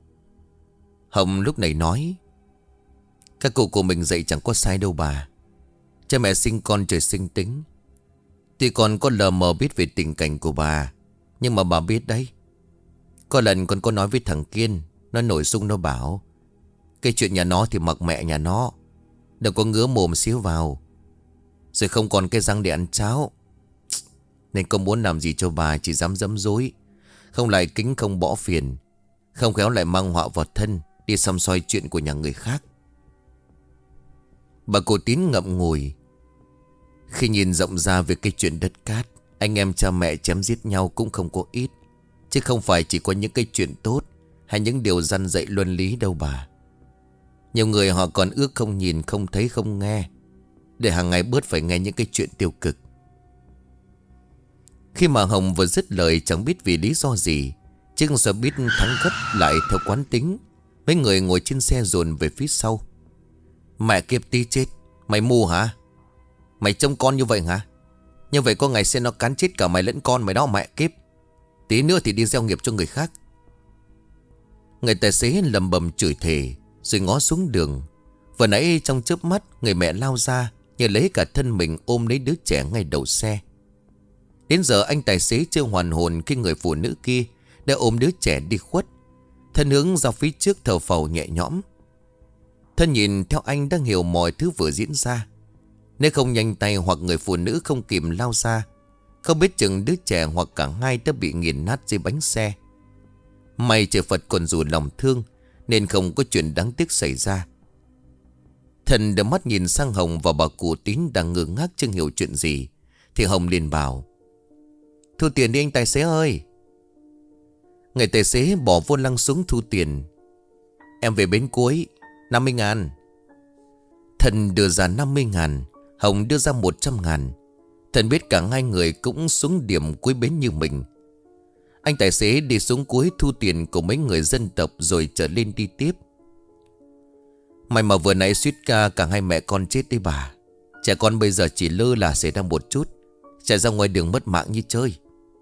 Hồng lúc này nói: các cụ của mình dạy chẳng có sai đâu bà. Cha mẹ sinh con trời sinh tính, Tuy con có lờ mờ biết về tình cảnh của bà, nhưng mà bà biết đấy. Có lần con có nói với thằng Kiên, nó nổi sung nó bảo cái chuyện nhà nó thì mặc mẹ nhà nó, đừng có ngứa mồm xíu vào, rồi không còn cái răng để ăn cháo. Nên con muốn làm gì cho bà chỉ dám dẫm dối, không lại kính không bỏ phiền, không khéo lại mang họa vào thân, đi xăm soi chuyện của nhà người khác. Bà cụ Tín ngậm ngùi khi nhìn rộng ra về cái chuyện đất cát. Anh em cha mẹ chém giết nhau cũng không có ít, chứ không phải chỉ có những cái chuyện tốt hay những điều răn dạy luân lý đâu bà. Nhiều người họ còn ước không nhìn, không thấy, không nghe, để hàng ngày bớt phải nghe những cái chuyện tiêu cực. Khi mà Hồng vừa dứt lời, chẳng biết vì lý do gì, chiếc xe buýt thắng gấp lại theo quán tính. Mấy người ngồi trên xe dồn về phía sau. Mẹ kiếp tí chết, mày mù hả? Mày trông con như vậy hả? Như vậy có ngày xe nó cán chết cả mày lẫn con mày đó mẹ kiếp. Tí nữa thì đi gieo nghiệp cho người khác. Người tài xế lầm bầm chửi thề rồi ngó xuống đường. Vừa nãy trong chớp mắt, người mẹ lao ra như lấy cả thân mình ôm lấy đứa trẻ ngay đầu xe. Đến giờ anh tài xế chưa hoàn hồn khi người phụ nữ kia đã ôm đứa trẻ đi khuất, thân hướng ra phía trước thở phào nhẹ nhõm. Thân nhìn theo anh đang hiểu mọi thứ vừa diễn ra. Nếu không nhanh tay hoặc người phụ nữ không kịp lao ra, không biết chừng đứa trẻ hoặc cả hai đã bị nghiền nát dưới bánh xe. May trời Phật còn dù lòng thương nên không có chuyện đáng tiếc xảy ra. Thần đưa mắt nhìn sang Hồng và bà cụ Tín đang ngơ ngác chưa hiểu chuyện gì, thì Hồng liền bảo: thu tiền đi anh tài xế ơi. Người tài xế bỏ vô lăng xuống thu tiền. Em về bến cuối 50.000. Thần đưa ra 50.000, Hồng đưa ra 100.000. Thần biết cả hai người cũng xuống điểm cuối bến như mình. Anh tài xế đi xuống cuối thu tiền của mấy người dân tộc rồi trở lên đi tiếp. May mà vừa nãy suýt cả hai mẹ con chết đấy bà. Trẻ con bây giờ chỉ lơ là xảy ra một chút, chạy ra ngoài đường mất mạng như chơi.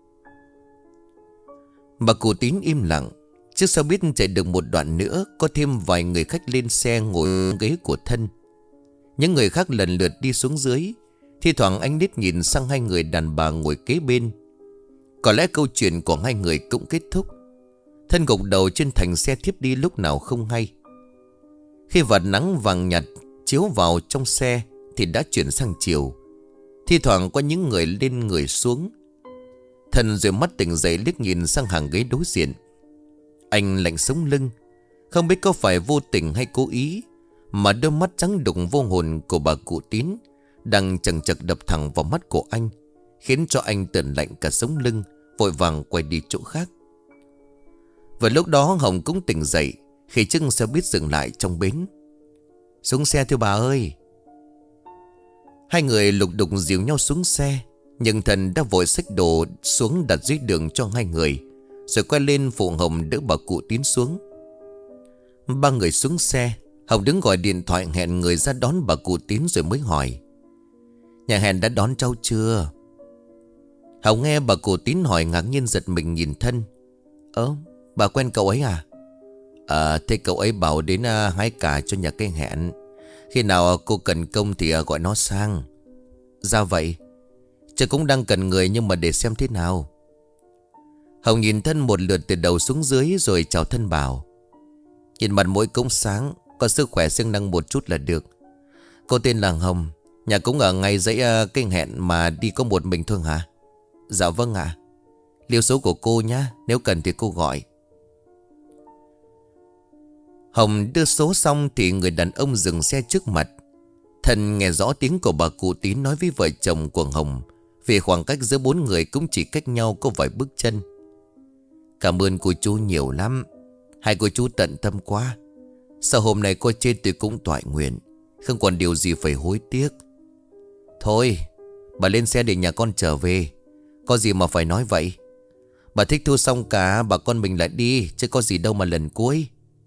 Bà cụ Tín im lặng. Chiếc xe buýt chạy được một đoạn nữa, có thêm vài người khách lên xe ngồi ghế của Thân. Những người khác lần lượt đi xuống dưới. Thi thoảng anh liếc nhìn sang hai người đàn bà ngồi kế bên. Có lẽ câu chuyện của hai người cũng kết thúc. Thân gục đầu trên thành xe thiếp đi lúc nào không hay. Khi vạt nắng vàng nhạt chiếu vào trong xe thì đã chuyển sang chiều. Thi thoảng có những người lên người xuống. Thân rồi mắt tỉnh dậy liếc nhìn sang hàng ghế đối diện. Anh lạnh sống lưng. Không biết có phải vô tình hay cố ý mà đôi mắt trắng đục vô hồn của bà cụ Tín đang chằng chặc đập thẳng vào mắt của anh, khiến cho anh tởn lạnh cả sống lưng, vội vàng quay đi chỗ khác. Và lúc đó Hồng cũng tỉnh dậy khi chiếc xe buýt dừng lại trong bến. Xuống xe thưa bà ơi. Hai người lục đục dìu nhau xuống xe, nhưng Thần đã vội xách đồ xuống đặt dưới đường cho hai người, rồi quay lên phụ Hồng đỡ bà cụ Tín xuống. Ba người xuống xe. Hồng đứng gọi điện thoại hẹn người ra đón bà cụ Tín rồi mới hỏi: nhà hẹn đã đón cháu chưa? Hồng nghe bà cụ Tín hỏi ngạc nhiên giật mình nhìn Thân. Bà quen cậu ấy à? Thế cậu ấy bảo đến hái cà cho nhà cây hẹn. Khi nào cô cần công thì gọi nó sang. Ra vậy. Trời cũng đang cần người, nhưng mà để xem thế nào. Hồng nhìn Thân một lượt từ đầu xuống dưới rồi chào Thân bảo: nhìn mặt mũi cũng sáng, có sức khỏe siêng năng một chút là được. Cô tên là Hồng, nhà cũng ở ngay dãy cây hẹn mà đi có một mình thôi hả? Dạ vâng ạ. Lưu số của cô nhá, nếu cần thì cô gọi. Hồng đưa số xong thì người đàn ông dừng xe trước mặt. Thân nghe rõ tiếng của bà cụ Tín nói với vợ chồng của Hồng, vì khoảng cách giữa bốn người cũng chỉ cách nhau có vài bước chân. Cảm ơn cô chú nhiều lắm. Hai cô chú tận tâm quá. Sau hôm nay cô chết tôi cũng toại nguyện, không còn điều gì phải hối tiếc. Thôi, bà lên xe để nhà con trở về. Có gì mà phải nói vậy. Bà thích thu xong cả bà con mình lại đi, chứ có gì đâu mà lần cuối.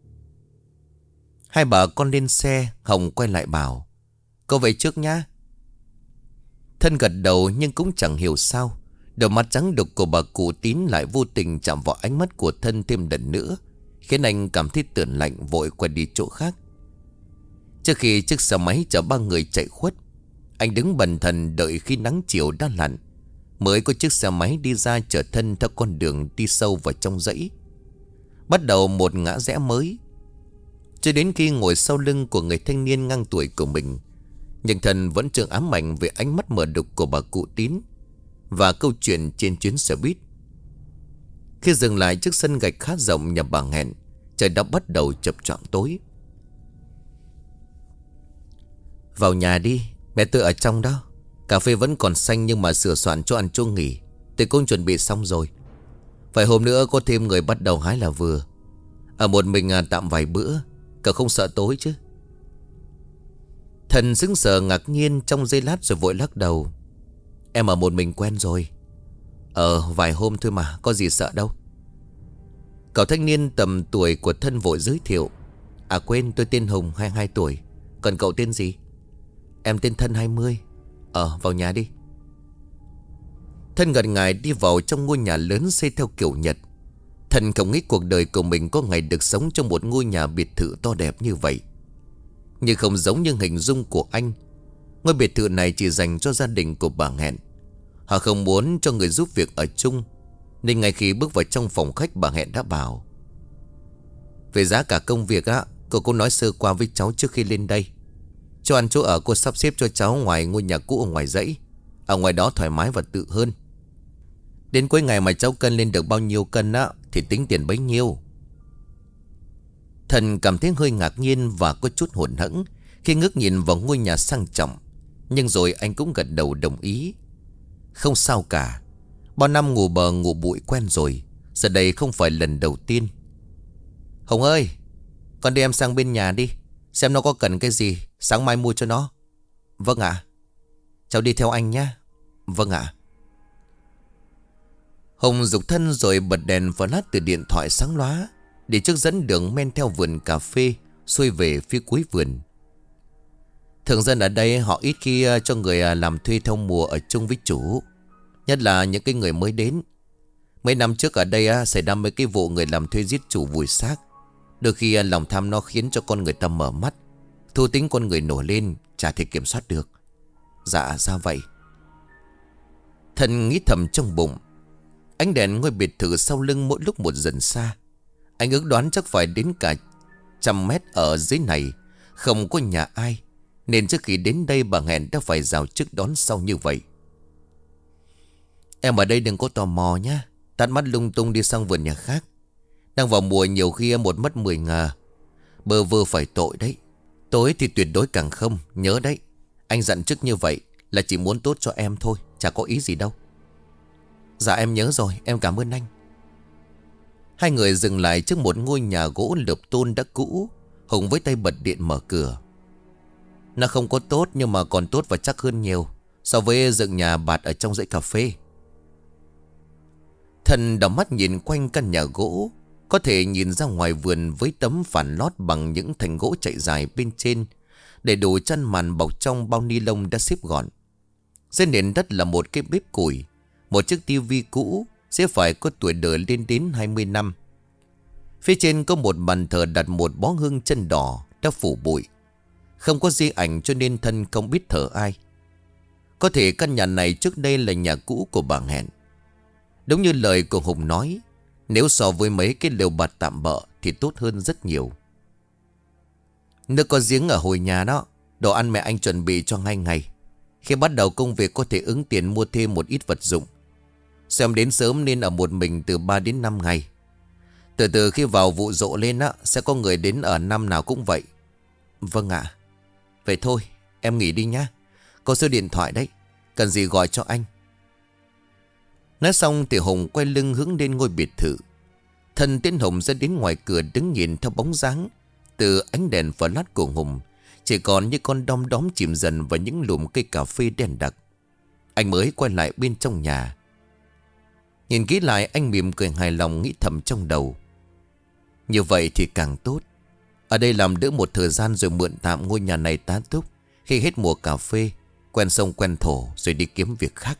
Hai bà con lên xe. Hồng quay lại bảo: cô về trước nhá. Thân gật đầu nhưng cũng chẳng hiểu sao đôi mắt trắng đục của bà cụ Tín lại vô tình chạm vào ánh mắt của Thân thêm lần nữa, khiến anh cảm thấy tởn lạnh, vội quay đi chỗ khác. Trước khi chiếc xe máy chở ba người chạy khuất, anh đứng bần thần đợi khi nắng chiều đã lặn, mới có chiếc xe máy đi ra chở Thân theo con đường đi sâu vào trong dãy. Bắt đầu một ngã rẽ mới. Cho đến khi ngồi sau lưng của người thanh niên ngang tuổi của mình, nhưng Thân vẫn chưa ám ảnh về ánh mắt mờ đục của bà cụ Tín và câu chuyện trên chuyến xe buýt. Khi dừng lại trước sân gạch khá rộng nhà bà Hẹn, trời đã bắt đầu chập choạng tối. Vào nhà đi, mẹ tôi ở trong đó. Cà phê vẫn còn xanh nhưng mà sửa soạn cho ăn chỗ nghỉ. Tôi cũng chuẩn bị xong rồi. Vài hôm nữa có thêm người bắt đầu hái là vừa. Ở một mình tạm vài bữa. Cậu không sợ tối chứ? Thần sững sờ ngạc nhiên trong giây lát rồi vội lắc đầu. Em ở một mình quen rồi. Vài hôm thôi mà, có gì sợ đâu. Cậu thanh niên tầm tuổi của Thân vội giới thiệu. À quên, tôi tên Hùng, 22 tuổi. Còn cậu tên gì? Em tên Thân, 20. Vào nhà đi. Thân ngần ngại đi vào trong ngôi nhà lớn xây theo kiểu Nhật. Thân không nghĩ cuộc đời của mình có ngày được sống trong một ngôi nhà biệt thự to đẹp như vậy. Nhưng không giống như hình dung của anh, ngôi biệt thự này chỉ dành cho gia đình của bà Hẹn. Họ không muốn cho người giúp việc ở chung, nên ngay khi bước vào trong phòng khách, bà Hẹn đã bảo: về giá cả công việc cô cũng nói sơ qua với cháu trước khi lên đây. Cho ăn chỗ ở cô sắp xếp cho cháu ngoài ngôi nhà cũ ở ngoài dãy. Ở ngoài đó thoải mái và tự hơn. Đến cuối ngày mà cháu cân lên được bao nhiêu cân thì tính tiền bấy nhiêu. Thần cảm thấy hơi ngạc nhiên và có chút hụt hẫng khi ngước nhìn vào ngôi nhà sang trọng. Nhưng rồi anh cũng gật đầu đồng ý. Không sao cả. Bao năm ngủ bờ ngủ bụi quen rồi. Giờ đây không phải lần đầu tiên. Hồng ơi, con đi em sang bên nhà đi, xem nó có cần cái gì, sáng mai mua cho nó. Vâng ạ. Cháu đi theo anh nhé. Vâng ạ. Hồng giục Thân rồi bật đèn flash từ điện thoại sáng lóa, để trước dẫn đường men theo vườn cà phê xuôi về phía cuối vườn. Thường dân ở đây họ ít khi cho người làm thuê theo mùa ở chung với chủ, nhất là những cái người mới đến. Mấy năm trước ở đây xảy ra mấy cái vụ người làm thuê giết chủ vùi xác. Đôi khi lòng tham nó khiến cho con người ta mở mắt, thú tính con người nổi lên, chả thể kiểm soát được. Dạ sao vậy? Thân nghĩ thầm trong bụng. Ánh đèn ngôi biệt thự sau lưng mỗi lúc một dần xa. Anh ước đoán chắc phải đến cả 100 mét ở dưới này không có nhà ai, nên trước khi đến đây bà Hẹn đã phải rào trước đón sau như vậy. Em ở đây đừng có tò mò nhá, tắt mắt lung tung đi sang vườn nhà khác. Đang vào mùa nhiều khi một mất 10 ngà. Bơ vơ phải tội đấy. Tối thì tuyệt đối càng không. Nhớ đấy, anh dặn trước như vậy là chỉ muốn tốt cho em thôi, chả có ý gì đâu. Dạ em nhớ rồi, em cảm ơn anh. Hai người dừng lại trước một ngôi nhà gỗ lợp tôn đã cũ. Hùng với tay bật điện mở cửa. Nó không có tốt nhưng mà còn tốt và chắc hơn nhiều so với dựng nhà bạt ở trong dãy cà phê. Thần đảo mắt nhìn quanh căn nhà gỗ. Có thể nhìn ra ngoài vườn với tấm phản lót bằng những thành gỗ chạy dài bên trên, để đủ chăn màn bọc trong bao ni lông đã xếp gọn. Trên nền đất là một cái bếp củi, một chiếc tivi cũ sẽ phải có tuổi đời lên đến 20 năm. Phía trên có một bàn thờ đặt một bó hương chân đỏ đã phủ bụi. Không có di ảnh cho nên Thân không biết thờ ai. Có thể căn nhà này trước đây là nhà cũ của bà Hẹn. Đúng như lời của Hùng nói, nếu so với mấy cái lều bạt tạm bợ thì tốt hơn rất nhiều. Nước có giếng ở hồi nhà đó. Đồ ăn mẹ anh chuẩn bị cho 2 ngày. Khi bắt đầu công việc có thể ứng tiền mua thêm một ít vật dụng. Xem đến sớm nên ở một mình từ 3 đến 5 ngày. Từ từ khi vào vụ rộ lên sẽ có người đến ở năm nào cũng vậy. Vâng ạ. Vậy thôi em nghỉ đi nhá. Có số điện thoại đấy, cần gì gọi cho anh. Nói xong thì Hùng quay lưng hướng đến ngôi biệt thự. Thân tiến Hùng ra đến ngoài cửa đứng nhìn theo bóng dáng từ ánh đèn flash của Hùng chỉ còn như con đom đóm chìm dần vào những lùm cây cà phê đen đặc. Anh mới quay lại bên trong nhà. Nhìn kỹ lại anh mỉm cười hài lòng, nghĩ thầm trong đầu. Như vậy thì càng tốt. Ở đây làm đỡ một thời gian rồi mượn tạm ngôi nhà này tá túc. Khi hết mùa cà phê, quen sông quen thổ rồi đi kiếm việc khác.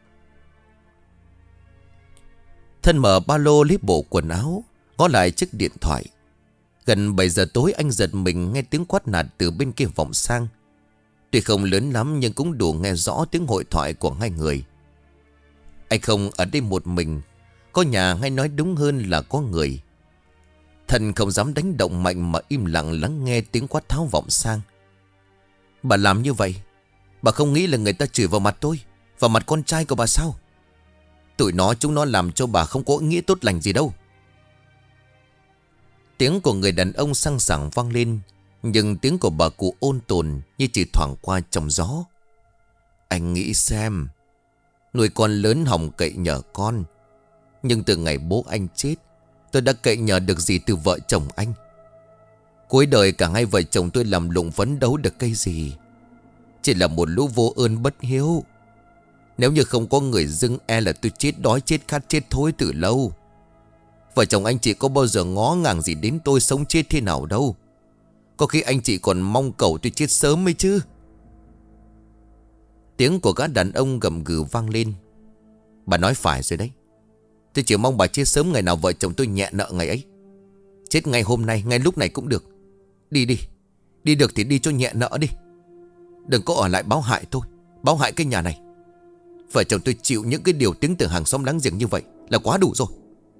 Thân mở ba lô lấy bộ quần áo, ngó lại chiếc điện thoại. Gần 7 giờ tối anh giật mình nghe tiếng quát nạt từ bên kia vọng sang. Tuy không lớn lắm nhưng cũng đủ nghe rõ tiếng hội thoại của hai người. Anh không ở đây một mình. Có nhà hay nói đúng hơn là có người. Thần không dám đánh động mạnh mà im lặng lắng nghe tiếng quát tháo vọng sang. Bà làm như vậy, bà không nghĩ là người ta chửi vào mặt tôi, vào mặt con trai của bà sao? Tụi chúng nó làm cho bà không có ý nghĩa tốt lành gì đâu. Tiếng của người đàn ông sang sảng vang lên, nhưng tiếng của bà cụ ôn tồn như chỉ thoảng qua trong gió. Anh nghĩ xem, nuôi con lớn hòng cậy nhờ con, nhưng từ ngày bố anh chết, tôi đã cậy nhờ được gì từ vợ chồng anh? Cuối đời cả hai vợ chồng tôi làm lụng phấn đấu được cái gì? Chỉ là một lũ vô ơn bất hiếu. Nếu như không có người dưng, e là tôi chết đói chết khát chết thối từ lâu. Vợ chồng anh chị có bao giờ ngó ngàng gì đến tôi sống chết thế nào đâu. Có khi anh chị còn mong cầu tôi chết sớm ấy chứ. Tiếng của gã đàn ông gầm gừ vang lên. Bà nói phải rồi đấy. Tôi chỉ mong bà chết sớm, ngày nào vợ chồng tôi nhẹ nợ ngày ấy. Chết ngay hôm nay, ngay lúc này cũng được. Đi đi. Đi được thì đi cho nhẹ nợ đi. Đừng có ở lại báo hại tôi, báo hại cái nhà này. Vợ chồng tôi chịu những cái điều tiếng từ hàng xóm láng giềng như vậy là quá đủ rồi.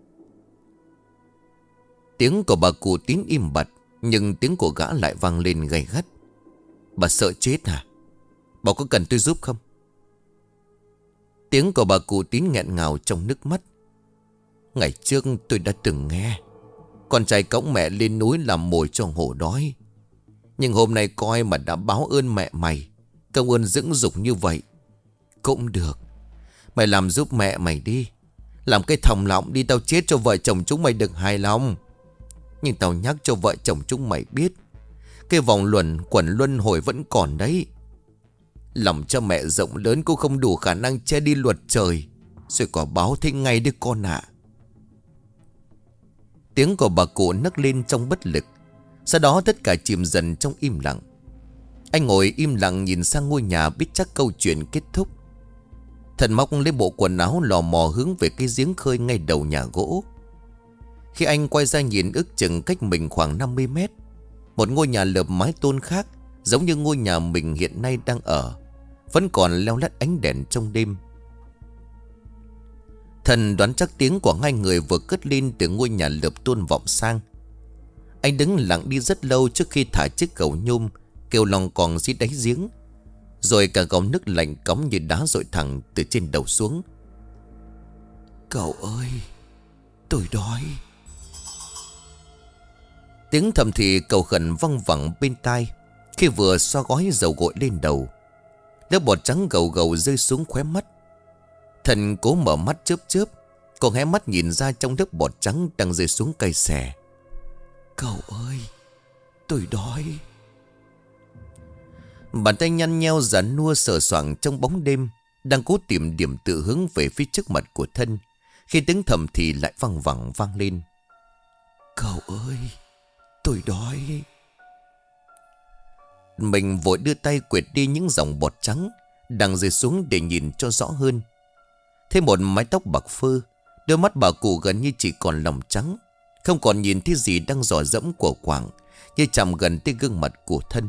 Tiếng của bà cụ Tín im bặt, nhưng tiếng của gã lại vang lên gay gắt. Bà sợ chết hả? Bà có cần tôi giúp không? Tiếng của bà cụ Tín nghẹn ngào trong nước mắt. Ngày trước tôi đã từng nghe con trai cõng mẹ lên núi làm mồi cho hổ đói. Nhưng hôm nay coi mà đã báo ơn mẹ mày, công ơn dững dục như vậy. Cũng được, mày làm giúp mẹ mày đi. Làm cái thòng lọng đi, tao chết cho vợ chồng chúng mày được hài lòng. Nhưng tao nhắc cho vợ chồng chúng mày biết, cái vòng luẩn quẩn luân hồi vẫn còn đấy. Lòng cho mẹ rộng lớn cũng không đủ khả năng che đi luật trời. Rồi quả báo thế ngay đứa con ạ. Tiếng của bà cụ nấc lên trong bất lực. Sau đó tất cả chìm dần trong im lặng. Anh ngồi im lặng nhìn sang ngôi nhà, biết chắc câu chuyện kết thúc. Thần móc lấy bộ quần áo lò mò hướng về cái giếng khơi ngay đầu nhà gỗ. Khi anh quay ra nhìn, ước chừng cách mình khoảng 50 mét, một ngôi nhà lợp mái tôn khác, giống như ngôi nhà mình hiện nay đang ở, vẫn còn leo lét ánh đèn trong đêm. Thần đoán chắc tiếng của hai người vừa cất lên từ ngôi nhà lợp tôn vọng sang. Anh đứng lặng đi rất lâu trước khi thả chiếc gầu nhôm kêu lòng còn dưới đáy giếng. Rồi cả gầu nước lạnh cống như đá dội thẳng từ trên đầu xuống. Cậu ơi, tôi đói. Tiếng thầm thì cầu khẩn văng vẳng bên tai khi vừa xoa gói dầu gội lên đầu. Lớp bọt trắng gầu gầu rơi xuống khóe mắt. Thần cố mở mắt chớp chớp, còn hé mắt nhìn ra trong lớp bọt trắng đang rơi xuống cây xè. Cậu ơi, tôi đói. Bàn tay nhăn nheo giãn nua sờ soạng trong bóng đêm, đang cố tìm điểm tựa hướng về phía trước mặt của thân, khi tiếng thầm thì lại văng vẳng vang lên. Cậu ơi, tôi đói. Mình vội đưa tay quệt đi những dòng bọt trắng đang rơi xuống để nhìn cho rõ hơn. Thêm một mái tóc bạc phơ, đôi mắt bà cụ gần như chỉ còn lòng trắng, không còn nhìn thấy gì đang dò dẫm của quảng, như chạm gần tới gương mặt của thân.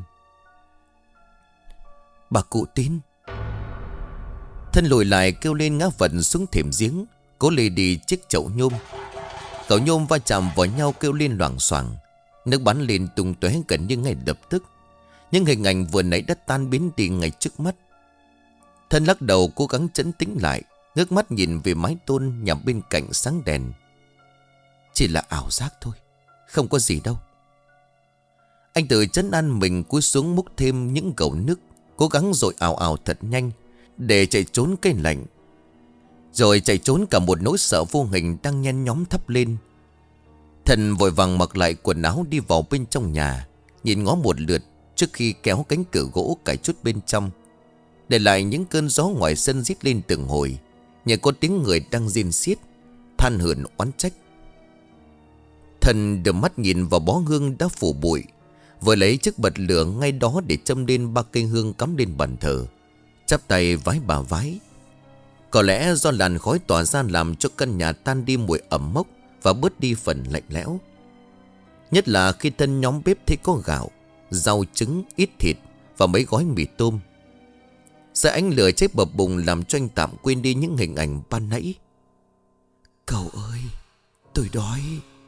Bà cụ Tín. Thân lùi lại kêu lên ngã vật xuống thềm giếng, cố lê đi chiếc chậu nhôm. Cậu nhôm va chạm vào nhau kêu lên loảng xoảng, nước bắn lên tung tóe gần như ngay lập tức. Những hình ảnh vừa nãy đã tan biến đi ngay trước mắt. Thân lắc đầu cố gắng trấn tĩnh lại, ngước mắt nhìn về mái tôn nhằm bên cạnh sáng đèn. Chỉ là ảo giác thôi, không có gì đâu. Anh tự trấn an mình, cúi xuống múc thêm những gầu nước, cố gắng dội ào ào thật nhanh để chạy trốn cái lạnh, rồi chạy trốn cả một nỗi sợ vô hình đang nhen nhóm thắp lên. Thần vội vàng mặc lại quần áo đi vào bên trong nhà, nhìn ngó một lượt trước khi kéo cánh cửa gỗ cài chút bên trong, để lại những cơn gió ngoài sân rít lên từng hồi, như có tiếng người đang rên xiết, than hờn oán trách. Thần đưa mắt nhìn vào bó hương đã phủ bụi, vừa lấy chiếc bật lửa ngay đó để châm lên 3 cây hương cắm lên bàn thờ, chắp tay vái bà vái. Có lẽ do làn khói tỏa ra làm cho căn nhà tan đi mùi ẩm mốc và bớt đi phần lạnh lẽo. Nhất là khi thân nhóm bếp thấy có gạo, rau trứng, ít thịt và mấy gói mì tôm. Sợi ánh lửa cháy bập bùng làm cho anh tạm quên đi những hình ảnh ban nãy. Cậu ơi, tôi đói.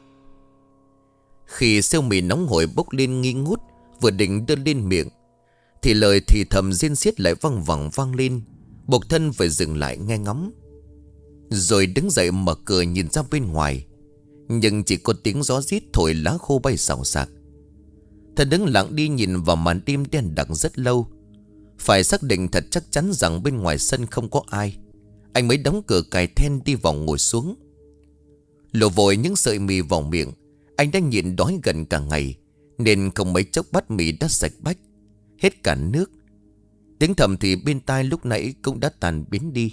Khi xêu mì nóng hổi bốc lên nghi ngút, vừa định đưa lên miệng, thì lời thì thầm rên xiết lại văng vẳng vang lên, buộc Thân phải dừng lại nghe ngóng. Rồi đứng dậy mở cửa nhìn ra bên ngoài, nhưng chỉ có tiếng gió rít thổi lá khô bay xào xạc. Thân đứng lặng đi nhìn vào màn đêm đen đặc rất lâu. Phải xác định thật chắc chắn rằng bên ngoài sân không có ai, anh mới đóng cửa cài then đi vào ngồi xuống. Lộ vội những sợi mì vào miệng. Anh đã nhịn đói gần cả ngày, nên không mấy chốc bát mì đã sạch bách, hết cả nước. Tiếng thầm thì bên tai lúc nãy cũng đã tàn biến đi.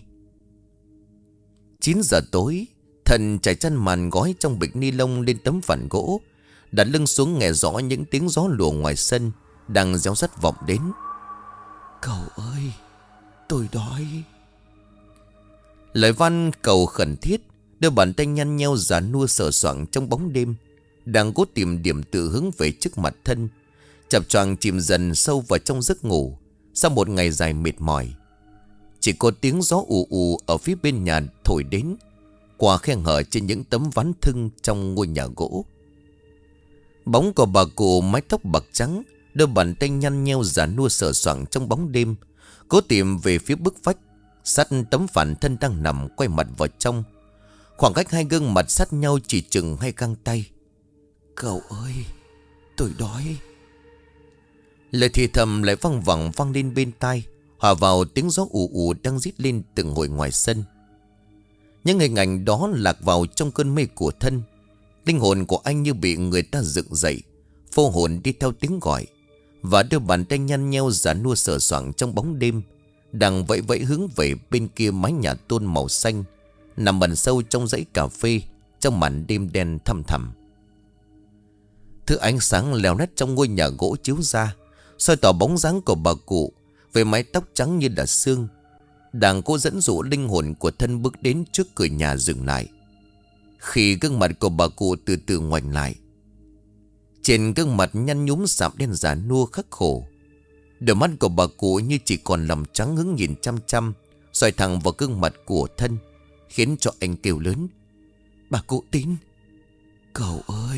9 giờ tối, Thần trải chăn màn gói trong bịch ni lông lên tấm phản gỗ, đặt lưng xuống nghe rõ những tiếng gió lùa ngoài sân đang réo rắt vọng đến. Cậu ơi, tôi đói. Lời van cầu khẩn thiết, đôi bàn tay nhăn nheo già nua sờ soạng trong bóng đêm, đang cố tìm điểm tựa hướng về trước mặt Thân, chập choạng chìm dần sâu vào trong giấc ngủ sau một ngày dài mệt mỏi. Chỉ có tiếng gió ù ù ở phía bên nhà thổi đến qua khe hở trên những tấm ván thưng trong ngôi nhà gỗ. Bóng của bà cụ mái tóc bạc trắng, đôi bàn tay nhăn nheo già nua sờ soạng trong bóng đêm, cố tìm về phía bức vách sát tấm phản Thân đang nằm quay mặt vào trong. Khoảng cách hai gương mặt sát nhau chỉ chừng 2 găng tay. Cậu ơi, tôi đói. Lời thì thầm lại văng vẳng vang lên bên tai, hòa vào tiếng gió ù ù đang rít lên từng hồi ngoài sân. Những hình ảnh đó lạc vào trong cơn mê của Thân. Linh hồn của anh như bị người ta dựng dậy, vô hồn đi theo tiếng gọi. Và đôi bàn tay nhăn nheo già nua sờ soạng trong bóng đêm đang vẫy vẫy hướng về bên kia mái nhà tôn màu xanh, nằm ẩn sâu trong dãy cà phê trong màn đêm đen thăm thẳm. Thứ ánh sáng leo lét trong ngôi nhà gỗ chiếu ra, soi tỏ bóng dáng của bà cụ với mái tóc trắng như là sương, đang cố dẫn dụ linh hồn của Thân bước đến trước cửa nhà dừng lại. Khi gương mặt của bà cụ từ từ ngoảnh lại, trên gương mặt nhăn nhúm sạm đen già nua khắc khổ, đôi mắt của bà cụ như chỉ còn lòng trắng hứng nhìn chăm chăm soi thẳng vào gương mặt của Thân, khiến cho anh kêu lớn. Bà cụ Tín, cậu ơi.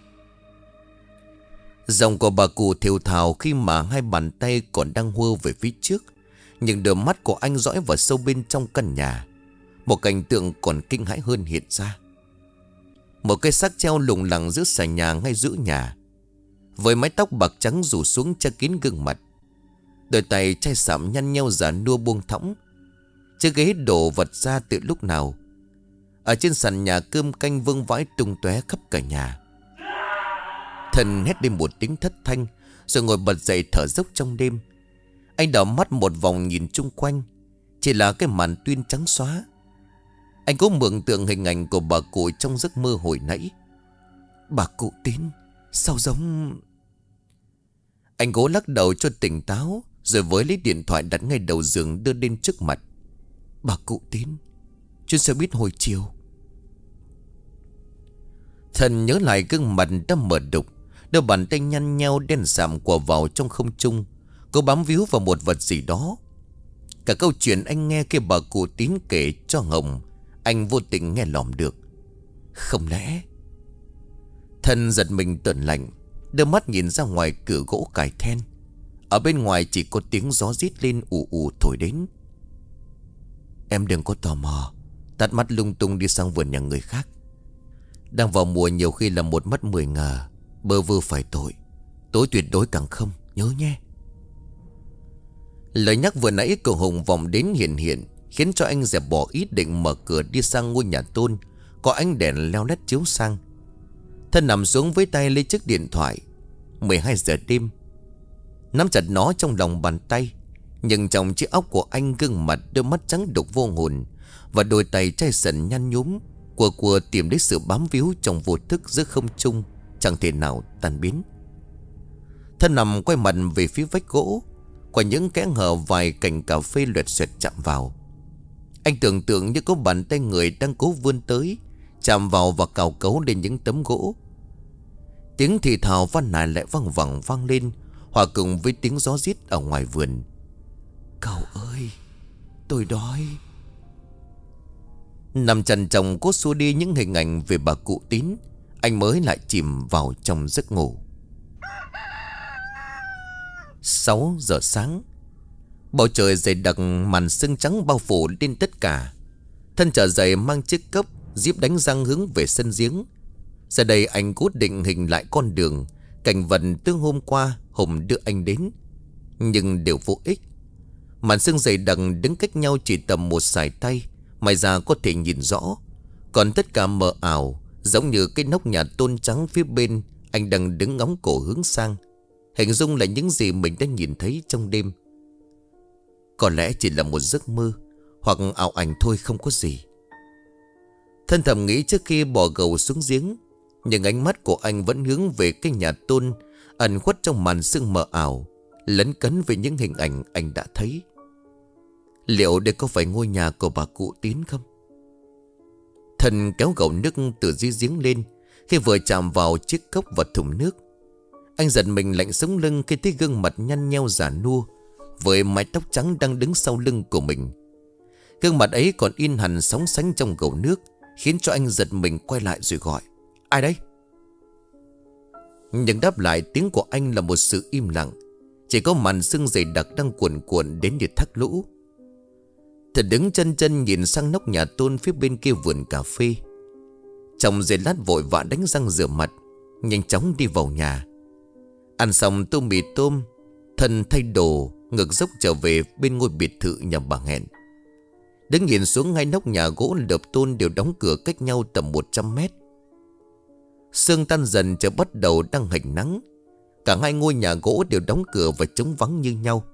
Giọng của bà cụ thều thào khi mà hai bàn tay còn đang hơ về phía trước, nhưng đôi mắt của anh dõi vào sâu bên trong căn nhà. Một cảnh tượng còn kinh hãi hơn hiện ra. Một cây xác treo lủng lẳng giữa sàn nhà ngay giữa nhà, với mái tóc bạc trắng rủ xuống che kín gương mặt. Đôi tay chai sạm nhăn nheo già nua buông thõng. Chiếc ghế đổ vật ra từ lúc nào. Ở trên sàn nhà cơm canh vương vãi tung tóe khắp cả nhà. Thần hét lên một tiếng thất thanh, rồi ngồi bật dậy thở dốc trong đêm. Anh đảo mắt một vòng nhìn chung quanh, chỉ là cái màn tuyên trắng xóa. Anh cố mường tượng hình ảnh của bà cụ trong giấc mơ hồi nãy. Bà cụ Tín, sao giống... Anh cố lắc đầu cho tỉnh táo, rồi với lấy điện thoại đặt ngay đầu giường đưa lên trước mặt. Bà cụ Tín, chuyến xe buýt hồi chiều. Thần nhớ lại gương mặt đã mở đục, đôi bàn tay nhăn nheo đen sạm quờ vào trong không trung, cố bám víu vào một vật gì đó. Cả câu chuyện anh nghe kia bà cụ Tín kể cho Hồng, anh vô tình nghe lỏm được. Không lẽ... Thần giật mình tợn lạnh, đưa mắt nhìn ra ngoài cửa gỗ cài then. Ở bên ngoài chỉ có tiếng gió rít lên ù ù thổi đến. Em đừng có tò mò, tắt mắt lung tung đi sang vườn nhà người khác. Đang vào mùa nhiều khi là một mất 10 ngờ, bơ vơ phải tội. Tối tuyệt đối càng không, nhớ nhé. Lời nhắc vừa nãy của Hùng vọng đến hiện khiến cho anh dẹp bỏ ý định mở cửa đi sang ngôi nhà tôn có ánh đèn leo lét chiếu sang. Thân nằm xuống với tay lấy chiếc điện thoại. 12 giờ đêm, nắm chặt nó trong lòng bàn tay, nhưng trong chiếc óc của anh gương mặt đôi mắt trắng đục vô hồn và đôi tay chai sần nhăn nhúm của tìm đến sự bám víu trong vô thức giữa không trung, chẳng thể nào tan biến. Thân nằm quay mặt về phía vách gỗ, qua những kẽ hở vài cành cà phê loẹt xoẹt chạm vào. Anh tưởng tượng như có bàn tay người đang cố vươn tới, chạm vào và cào cấu lên những tấm gỗ. Tiếng thì thào van nài lại văng vẳng vang lên, hòa cùng với tiếng gió rít ở ngoài vườn. Cậu ơi, tôi đói. Nằm chằn chồng cố xua đi những hình ảnh về bà cụ Tín, anh mới lại chìm vào trong giấc ngủ. 6 giờ sáng, bầu trời dày đặc, màn sương trắng bao phủ lên tất cả. Thân trở dậy mang chiếc cốc, Diếp đánh răng hướng về sân giếng. Giờ đây anh cố định hình lại con đường, cảnh vật từ hôm qua Hùng đưa anh đến, nhưng đều vô ích. Màn sương dày đặc đứng cách nhau chỉ tầm một sải tay, may ra có thể nhìn rõ. Còn tất cả mờ ảo, giống như cái nóc nhà tôn trắng phía bên anh đang đứng ngóng cổ hướng sang. Hình dung là những gì mình đã nhìn thấy trong đêm. Có lẽ chỉ là một giấc mơ, hoặc ảo ảnh thôi, không có gì. Thân thầm nghĩ trước khi bỏ gầu xuống giếng, nhưng ánh mắt của anh vẫn hướng về cái nhà tôn ẩn khuất trong màn sương mờ ảo, lấn cấn với những hình ảnh anh đã thấy. Liệu đây có phải ngôi nhà của bà cụ Tín không? Thân kéo gầu nước từ dưới giếng lên. Khi vừa chạm vào chiếc cốc và thùng nước, anh giật mình lạnh sống lưng khi thấy gương mặt nhăn nheo già nua với mái tóc trắng đang đứng sau lưng của mình. Gương mặt ấy còn in hằn sóng sánh trong gầu nước, khiến cho anh giật mình quay lại rồi gọi: Ai đấy? Nhưng đáp lại tiếng của anh là một sự im lặng. Chỉ có màn sương dày đặc đang cuồn cuộn đến như thác lũ. Thật đứng chân chân nhìn sang nóc nhà tôn phía bên kia vườn cà phê. Trong giây lát vội vã đánh răng rửa mặt, nhanh chóng đi vào nhà. Ăn xong tô mì tôm, Thân thay đồ, ngược dốc trở về bên ngôi biệt thự nhà bà Hẹn. Đứng nhìn xuống, hai nóc nhà gỗ lợp tôn đều đóng cửa cách nhau tầm 100 mét. Sương tan dần, trời bắt đầu đang hảnh nắng. Cả hai ngôi nhà gỗ đều đóng cửa và trống vắng như nhau.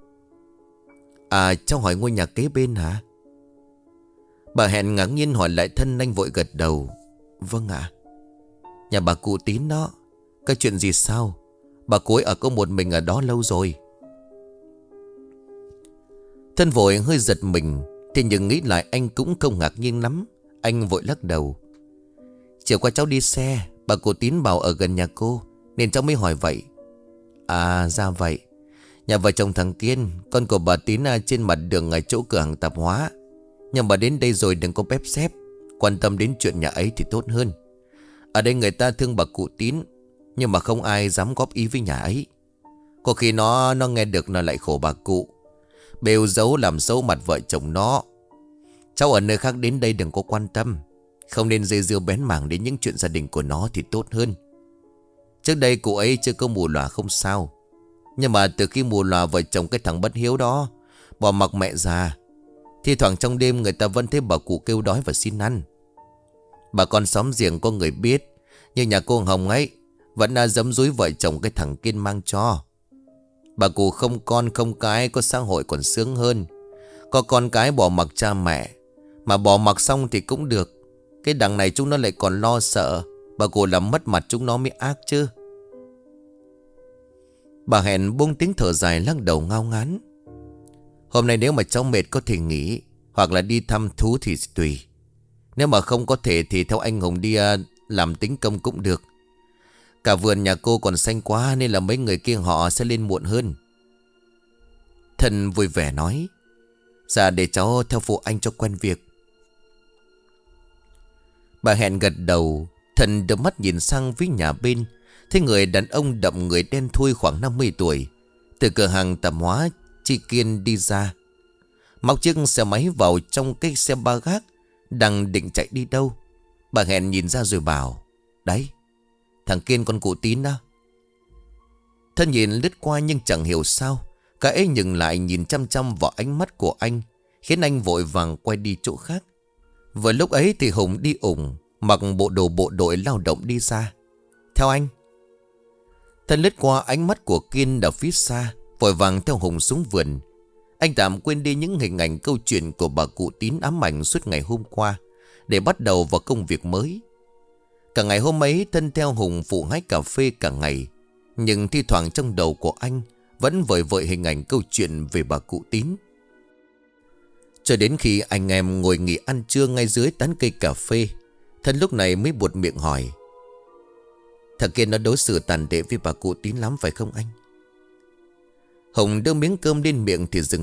À, cháu hỏi ngôi nhà kế bên hả? Bà Hẹn ngạc nhiên hỏi lại Thân, anh vội gật đầu: Vâng ạ. Nhà bà cụ Tín đó. Cái chuyện gì sao? Bà cô ấy ở có một mình ở đó lâu rồi. Thân vội hơi giật mình, thì nhưng nghĩ lại anh cũng không ngạc nhiên lắm. Anh vội lắc đầu: Chiều qua cháu đi xe, bà cụ Tín bảo ở gần nhà cô, nên cháu mới hỏi vậy. À ra vậy. Nhà vợ chồng thằng Kiên, con của bà Tín trên mặt đường ở chỗ cửa hàng tạp hóa. Nhưng mà đến đây rồi đừng có bép xép, quan tâm đến chuyện nhà ấy thì tốt hơn. Ở đây người ta thương bà cụ Tín, nhưng mà không ai dám góp ý với nhà ấy. Có khi nó nghe được nó lại khổ bà cụ, bêu giấu làm xấu mặt vợ chồng nó. Cháu ở nơi khác đến đây đừng có quan tâm, không nên dây dưa bén mảng đến những chuyện gia đình của nó thì tốt hơn. Trước đây cụ ấy chưa có mù lòa không sao, nhưng mà từ khi mù lòa vợ chồng cái thằng bất hiếu đó bỏ mặc mẹ già, thi thoảng trong đêm người ta vẫn thấy bà cụ kêu đói và xin ăn. Bà con xóm giềng có người biết, như nhà cô Hồng ấy vẫn giấm dúi vợ chồng cái thằng Kiên mang cho. Bà cụ không con không cái, có xã hội còn sướng hơn. Có con cái bỏ mặc cha mẹ, mà bỏ mặc xong thì cũng được. Cái đằng này chúng nó lại còn lo sợ bà cụ làm mất mặt chúng nó mới ác chứ. Bà Hẹn buông tiếng thở dài, lắc đầu ngao ngán: Hôm nay nếu mà cháu mệt có thể nghỉ, hoặc là đi thăm thú thì tùy. Nếu mà không có thể thì theo anh Hùng đi làm tính công cũng được. Cả vườn nhà cô còn xanh quá, nên là mấy người kia họ sẽ lên muộn hơn. Thân vui vẻ nói: Dạ để cháu theo phụ anh cho quen việc. Bà Hẹn gật đầu. Thân đưa mắt nhìn sang phía nhà bên, thấy người đàn ông đậm người đen thui khoảng 50 tuổi từ cửa hàng tạp hóa Chi Kiên đi ra, móc chiếc xe máy vào trong cái xe ba gác, đang định chạy đi đâu. Bà Hẹn nhìn ra rồi bảo: Đấy, thằng Kiên con cụ Tín đó. Thân nhìn lướt qua nhưng chẳng hiểu sao, cả ấy nhìn lại nhìn chăm chăm vào ánh mắt của anh, khiến anh vội vàng quay đi chỗ khác. Vừa lúc ấy thì Hùng đi ủng, mặc bộ đồ bộ đội lao động đi ra: Theo anh. Thân lướt qua ánh mắt của Kiên ở phía xa, vội vàng theo Hùng xuống vườn. Anh tạm quên đi những hình ảnh câu chuyện của bà cụ Tín ám ảnh suốt ngày hôm qua, để bắt đầu vào công việc mới. Cả ngày hôm ấy Thân theo Hùng phụ hái cà phê cả ngày, nhưng thi thoảng trong đầu của anh vẫn vời vợi hình ảnh câu chuyện về bà cụ Tín. Cho đến khi anh em ngồi nghỉ ăn trưa ngay dưới tán cây cà phê, Thân lúc này mới buột miệng hỏi: Thằng kia nó đối xử tàn tệ với bà cụ Tín lắm phải không anh? Hùng đưa miếng cơm lên miệng thì dừng lại,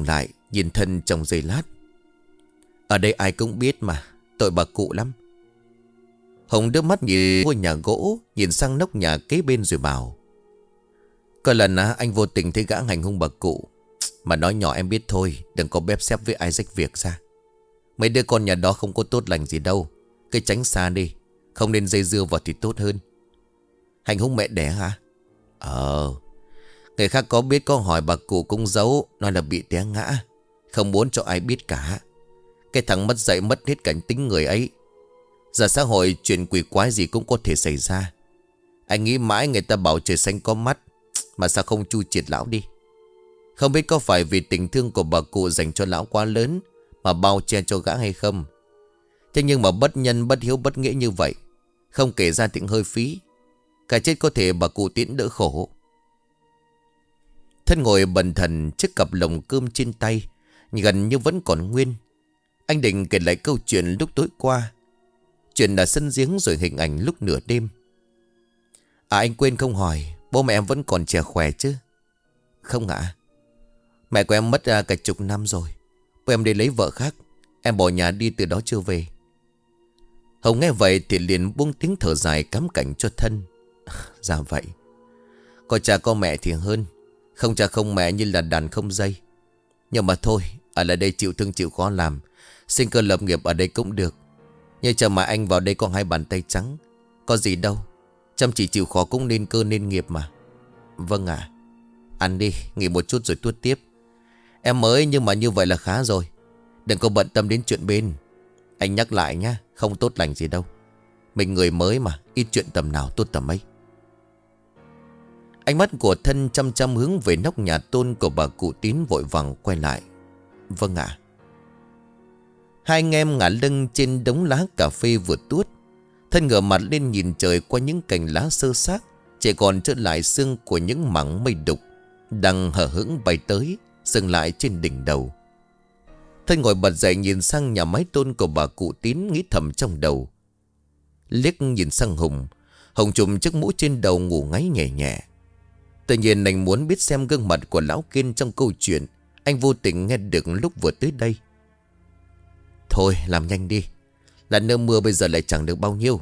nhìn thân trong giây lát. Ở đây ai cũng biết mà, tội bà cụ lắm. Hồng đưa mắt nhìn ngôi nhà gỗ, nhìn sang nóc nhà kế bên rồi bảo: có lần anh vô tình thấy gã hành hung bà cụ. Mà nói nhỏ em biết thôi, đừng có bếp xếp với ai rách việc ra. Mấy đứa con nhà đó không có tốt lành gì đâu, cứ tránh xa đi, không nên dây dưa vào thì tốt hơn. Hành hung mẹ đẻ hả? Người khác có biết có hỏi bà cụ cũng giấu, nói là bị té ngã, không muốn cho ai biết cả. Cái thằng mất dạy mất hết cảnh tính người ấy. Giờ xã hội chuyện quỷ quái gì cũng có thể xảy ra. Anh nghĩ mãi người ta bảo trời xanh có mắt, mà sao không chu triệt lão đi. Không biết có phải vì tình thương của bà cụ dành cho lão quá lớn mà bao che cho gã hay không. Thế nhưng mà bất nhân bất hiếu bất nghĩa như vậy, không kể ra thì hơi phí. Cả chết có thể bà cụ Tiến đỡ khổ. Thân ngồi bần thần trước cặp lồng cơm trên tay, gần như vẫn còn nguyên. Anh định kể lại câu chuyện lúc tối qua, chuyện là sân giếng rồi hình ảnh lúc nửa đêm. Anh quên không hỏi, bố mẹ em vẫn còn trẻ khỏe chứ? Không ạ. Mẹ của em mất cả chục năm rồi. Bố em đi lấy vợ khác, em bỏ nhà đi từ đó chưa về. Hồng nghe vậy thì liền buông tiếng thở dài cắm cảnh cho thân. Dạ vậy. Có cha có mẹ thì hơn, không cha không mẹ như là đàn không dây. Nhưng mà thôi, ở lại đây chịu thương chịu khó làm, sinh cơ lập nghiệp ở đây cũng được. Nhưng chờ mà anh vào đây có hai bàn tay trắng, có gì đâu, chăm chỉ chịu khó cũng nên cơ nên nghiệp mà. Vâng ạ. Ăn đi, nghỉ một chút rồi tuốt tiếp. Em mới nhưng mà như vậy là khá rồi. Đừng có bận tâm đến chuyện bên. Anh nhắc lại nhá, không tốt lành gì đâu. Mình người mới mà, ít chuyện tầm nào tốt tầm ấy. Ánh mắt của thân chăm chăm hướng về nóc nhà tôn của bà cụ Tín, vội vàng quay lại. Vâng ạ. Hai anh em ngả lưng trên đống lá cà phê vừa tuốt. Thân ngửa mặt lên nhìn trời qua những cành lá sơ xác, chỉ còn trơ lại xương của những mảng mây đục đang hở hững bay tới, dừng lại trên đỉnh đầu. Thân ngồi bật dậy nhìn sang nhà mái tôn của bà cụ Tín, nghĩ thầm trong đầu. Liếc nhìn sang Hùng. Hùng trùm chiếc mũ trên đầu ngủ ngáy nhẹ nhẹ. Tự nhiên anh muốn biết xem gương mặt của lão Kiên trong câu chuyện anh vô tình nghe được lúc vừa tới đây. Thôi làm nhanh đi, là nơ mưa bây giờ lại chẳng được bao nhiêu.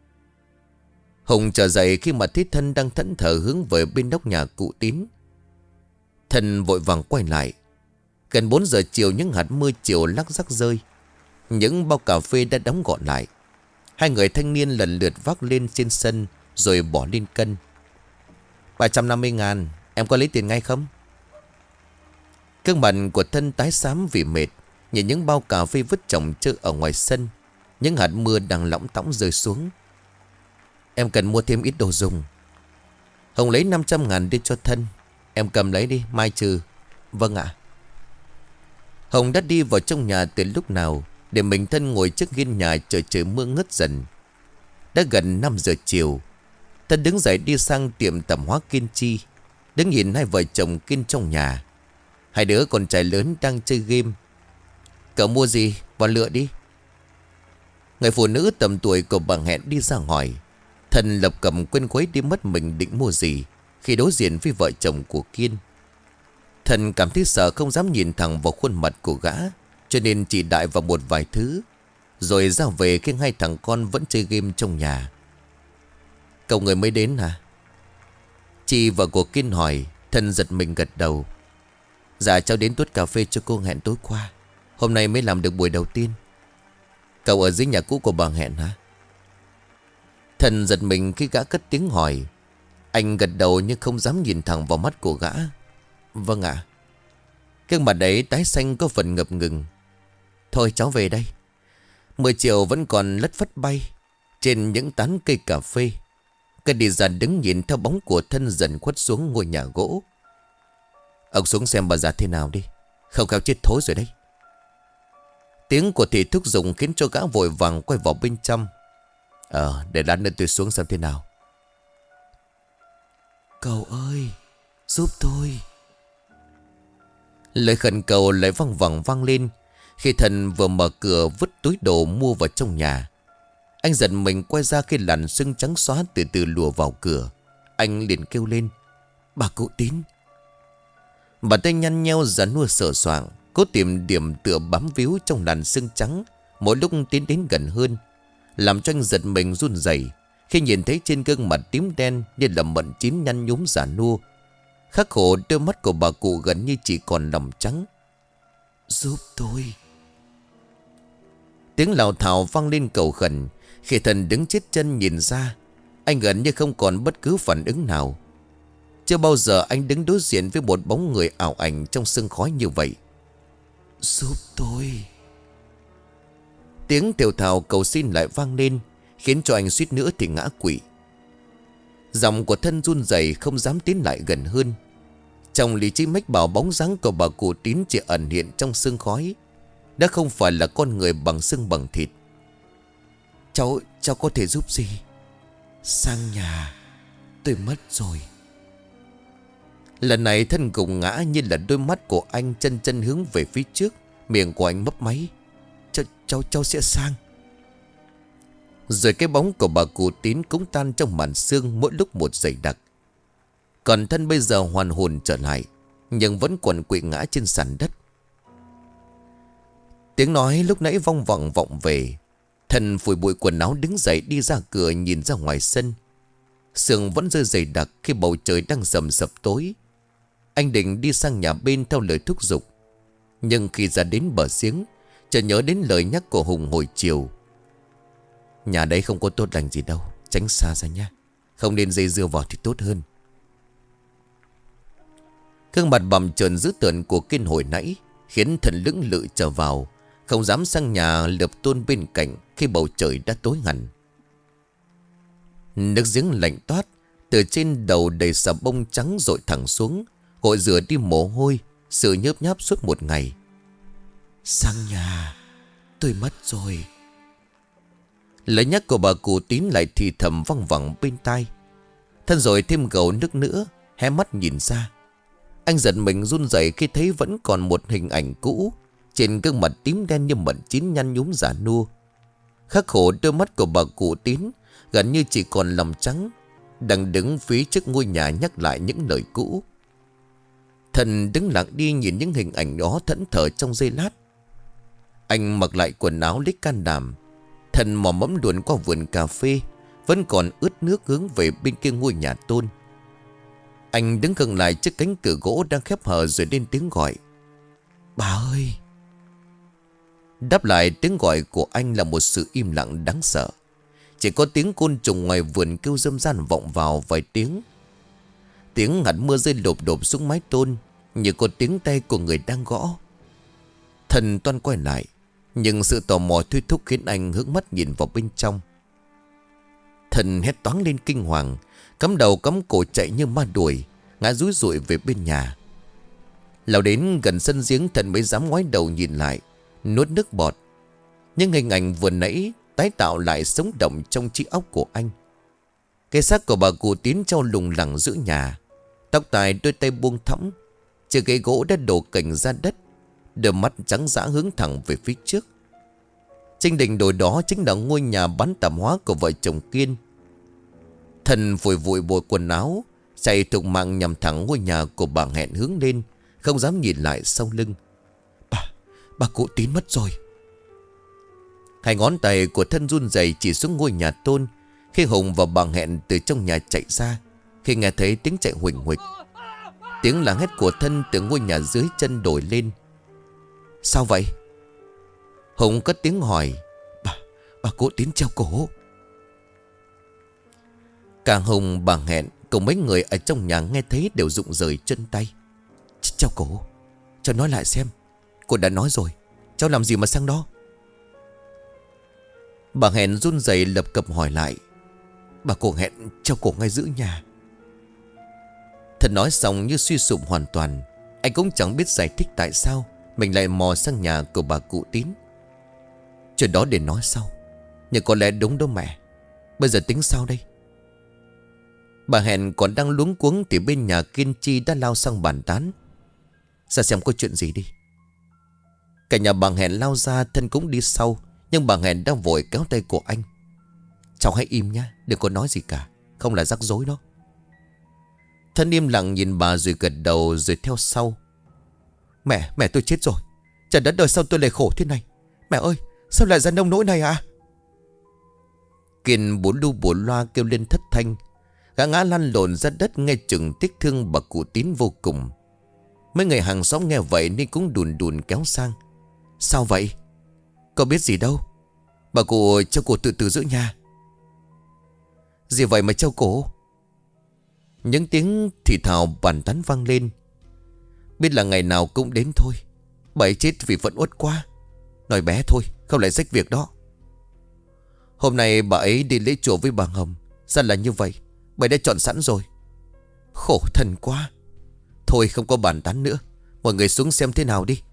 Hùng trở dậy khi mà thấy thân đang thẫn thờ hướng về bên nóc nhà cụ Tín. Thân vội vàng quay lại. Gần 4 giờ chiều, những hạt mưa chiều lắc rắc rơi. Những bao cà phê đã đóng gọn lại. Hai người thanh niên lần lượt vác lên trên sân rồi bỏ lên cân. 350.000, em có lấy tiền ngay không? Gương mặt của thân tái xám vì mệt, nhìn những bao cà phê vứt chồng chơ ở ngoài sân. Những hạt mưa đang lỏng tỏng rơi xuống. Em cần mua thêm ít đồ dùng. Hồng lấy 500.000 đưa cho thân. Em cầm lấy đi, mai trừ. Vâng ạ. Hồng đã đi vào trong nhà từ lúc nào, để mình thân ngồi trước hiên nhà chờ trời mưa ngớt dần. Đã gần 5 giờ chiều. Thân đứng dậy đi sang tiệm tạp hóa Kiên Chi, đứng nhìn hai vợ chồng Kiên trong nhà. Hai đứa con trai lớn đang chơi game. Cậu mua gì? Vào lựa đi. Người phụ nữ tầm tuổi của bà Hẹn đi ra hỏi. Thần lập cầm quên quấy đi mất mình định mua gì khi đối diện với vợ chồng của Kiên. Thần cảm thấy sợ, không dám nhìn thẳng vào khuôn mặt của gã, cho nên chỉ đại vào một vài thứ, rồi ra về khi hai thằng con vẫn chơi game trong nhà. Cậu người mới đến hả? Chị vợ của Kiên hỏi. Thần giật mình gật đầu. Dạ cháu đến tuốt cà phê cho cô Hẹn tối qua, hôm nay mới làm được buổi đầu tiên. Cậu ở dưới nhà cũ của bà Hẹn hả? Thần giật mình khi gã cất tiếng hỏi. Anh gật đầu nhưng không dám nhìn thẳng vào mắt của gã. Vâng ạ. Gương mặt đấy tái xanh có phần ngập ngừng. Thôi cháu về đây. Mưa chiều vẫn còn lất phất bay trên những tán cây cà phê. Cái đi ra đứng nhìn theo bóng của thân dần khuất xuống ngôi nhà gỗ. Ông xuống xem bà già thế nào đi, không khéo chết thối rồi đấy. Tiếng của thị thúc giục khiến cho gã vội vàng quay vào bên trong. Để lát nữa tôi xuống xem thế nào. Cậu ơi, giúp tôi. Lời khẩn cầu lại văng vẳng vang lên khi thần vừa mở cửa vứt túi đồ mua vào trong nhà. Anh giật mình quay ra khi làn sương trắng xóa từ từ lùa vào cửa. Anh liền kêu lên. Bà cụ Tín. Bà tay nhăn nheo già nua sợ soạng. Cố tìm điểm tựa bám víu trong làn sương trắng. Mỗi lúc tiến đến gần hơn, làm cho anh giật mình run rẩy khi nhìn thấy trên gương mặt tím đen như là mận chín nhăn nhúm già nua. Khắc khổ đôi mắt của bà cụ gần như chỉ còn lòng trắng. Giúp tôi. Tiếng lào thào vang lên cầu khẩn. Khi thần đứng chết chân nhìn ra, anh gần như không còn bất cứ phản ứng nào. Chưa bao giờ anh đứng đối diện với một bóng người ảo ảnh trong sương khói như vậy. Giúp tôi. Tiếng thều thào cầu xin lại vang lên, khiến cho anh suýt nữa thì ngã quỵ. Giọng của thân run rẩy không dám tiến lại gần hơn. Trong lý trí mách bảo bóng dáng của bà cụ Tín chỉ ẩn hiện trong sương khói, đã không phải là con người bằng xương bằng thịt. Cháu có thể giúp gì? Sang nhà, tôi mất rồi. Lần này thân gục ngã, như là đôi mắt của anh chân chân hướng về phía trước. Miệng của anh mấp máy. Cháu sẽ sang. Rồi cái bóng của bà cụ Tín cũng tan trong màn sương mỗi lúc một dày đặc. Còn thân bây giờ hoàn hồn trở lại, nhưng vẫn quằn quỵ ngã trên sàn đất. Tiếng nói lúc nãy vong vọng vọng về. Thần phủi bụi quần áo đứng dậy đi ra cửa nhìn ra ngoài sân. Sương vẫn rơi dày đặc khi bầu trời đang rầm rập tối. Anh định đi sang nhà bên theo lời thúc giục, nhưng khi ra đến bờ giếng, chợt nhớ đến lời nhắc của Hùng hồi chiều. Nhà đấy không có tốt lành gì đâu, tránh xa ra nha. Không nên dây dưa vào thì tốt hơn. Gương mặt bầm trợn dữ tợn của Kiên hồi nãy khiến thần lưỡng lự trở vào, không dám sang nhà Lợp Tôn bên cạnh khi bầu trời đã tối hẳn. Nước giếng lạnh toát, từ trên đầu đầy xà bông trắng dội thẳng xuống, gội rửa đi mồ hôi, sự nhớp nháp suốt một ngày. Sang nhà, tôi mất rồi. Lời nhắc của bà cụ Tín lại thì thầm văng vẳng bên tai. Thân rồi thêm gầu nước nữa, hé mắt nhìn ra. Anh giật mình run rẩy khi thấy vẫn còn một hình ảnh cũ trên gương mặt tím đen như mận chín nhăn nhúm già nua. Khắc khổ đôi mắt của bà cụ Tín gần như chỉ còn lòng trắng, đang đứng phía trước ngôi nhà nhắc lại những lời cũ. Thần đứng lặng đi nhìn những hình ảnh đó thẫn thờ trong giây lát. Anh mặc lại quần áo lấy can đảm. Thần mò mẫm luồn qua vườn cà phê, vẫn còn ướt nước hướng về bên kia ngôi nhà Tôn. Anh đứng gần lại trước cánh cửa gỗ đang khép hờ rồi lên tiếng gọi. Bà ơi! Đáp lại tiếng gọi của anh là một sự im lặng đáng sợ. Chỉ có tiếng côn trùng ngoài vườn kêu râm ran vọng vào vài tiếng. Tiếng hạt mưa rơi lộp độp xuống mái tôn, như có tiếng tay của người đang gõ. Thần toan quay lại, nhưng sự tò mò thôi thúc khiến anh hướng mắt nhìn vào bên trong. Thần hét toáng lên kinh hoàng, cắm đầu cắm cổ chạy như ma đuổi, ngã rúi rụi về bên nhà. Lao đến gần sân giếng, thần mới dám ngoái đầu nhìn lại, nuốt nước bọt. Nhưng hình ảnh vừa nãy tái tạo lại sống động trong trí óc của anh. Cái xác của bà cụ Tín treo lủng lẳng giữa nhà, tóc tai đôi tay buông thõng, chiếc ghế gỗ đã đổ cành ra đất, đôi mắt trắng dã hướng thẳng về phía trước. Trên đỉnh đồi đó chính là ngôi nhà bán tạp hóa của vợ chồng Kiên. Thần vội vội bộ quần áo, chạy thục mạng nhằm thẳng ngôi nhà của bà Hẹn hướng lên, không dám nhìn lại sau lưng. Bà cụ Tín mất rồi. Hai ngón tay của thân run rẩy chỉ xuống ngôi nhà Tôn khi Hùng và bà Hẹn từ trong nhà chạy ra, khi nghe thấy tiếng chạy huỳnh huỳnh. Tiếng la hét của thân từ ngôi nhà dưới chân đổi lên. Sao vậy? Hùng cất tiếng hỏi. Bà cụ Tín treo cổ. Cả Hùng, bà Hẹn cùng mấy người ở trong nhà nghe thấy đều rụng rời chân tay. Treo cổ? Cháu nói lại xem. Cô đã nói rồi, cháu làm gì mà sang đó? Bà Hẹn run rẩy lập cập hỏi lại. Bà cụ Hẹn treo cổ ngay giữa nhà. Thần nói xong như suy sụp hoàn toàn. Anh cũng chẳng biết giải thích tại sao mình lại mò sang nhà của bà cụ Tín. Chuyện đó để nói sau, nhưng có lẽ đúng đâu mẹ. Bây giờ tính sao đây? Bà Hẹn còn đang luống cuống thì bên nhà Kiên Chi đã lao sang bàn tán. Ra xem có chuyện gì đi. Cả nhà bà Hẹn lao ra, thân cũng đi sau. Nhưng bà Hẹn đang vội kéo tay của anh. Cháu hãy im nhá, đừng có nói gì cả, không là rắc rối đó. Thân im lặng nhìn bà rồi gật đầu rồi theo sau. Mẹ tôi chết rồi. Trời đất ơi, sao tôi lại khổ thế này? Mẹ ơi, sao lại ra nông nỗi này à? Kiên bố lu bố loa kêu lên thất thanh. Gã ngã lăn lộn ra đất nghe chừng tiếc thương bà cụ Tín vô cùng. Mấy người hàng xóm nghe vậy nên cũng đùn đùn kéo sang. Sao vậy? Có biết gì đâu. Bà cụ treo cổ tự tử giữa nhà. Gì vậy mà treo cổ? Những tiếng thì thào bàn tán vang lên. Biết là ngày nào cũng đến thôi. Bà ấy chết vì vẫn uất quá. Nói bé thôi, không lại rách việc đó. Hôm nay bà ấy đi lễ chùa với bà Hồng. Ra là như vậy. Bà ấy đã chọn sẵn rồi. Khổ thân quá. Thôi không có bàn tán nữa. Mọi người xuống xem thế nào đi.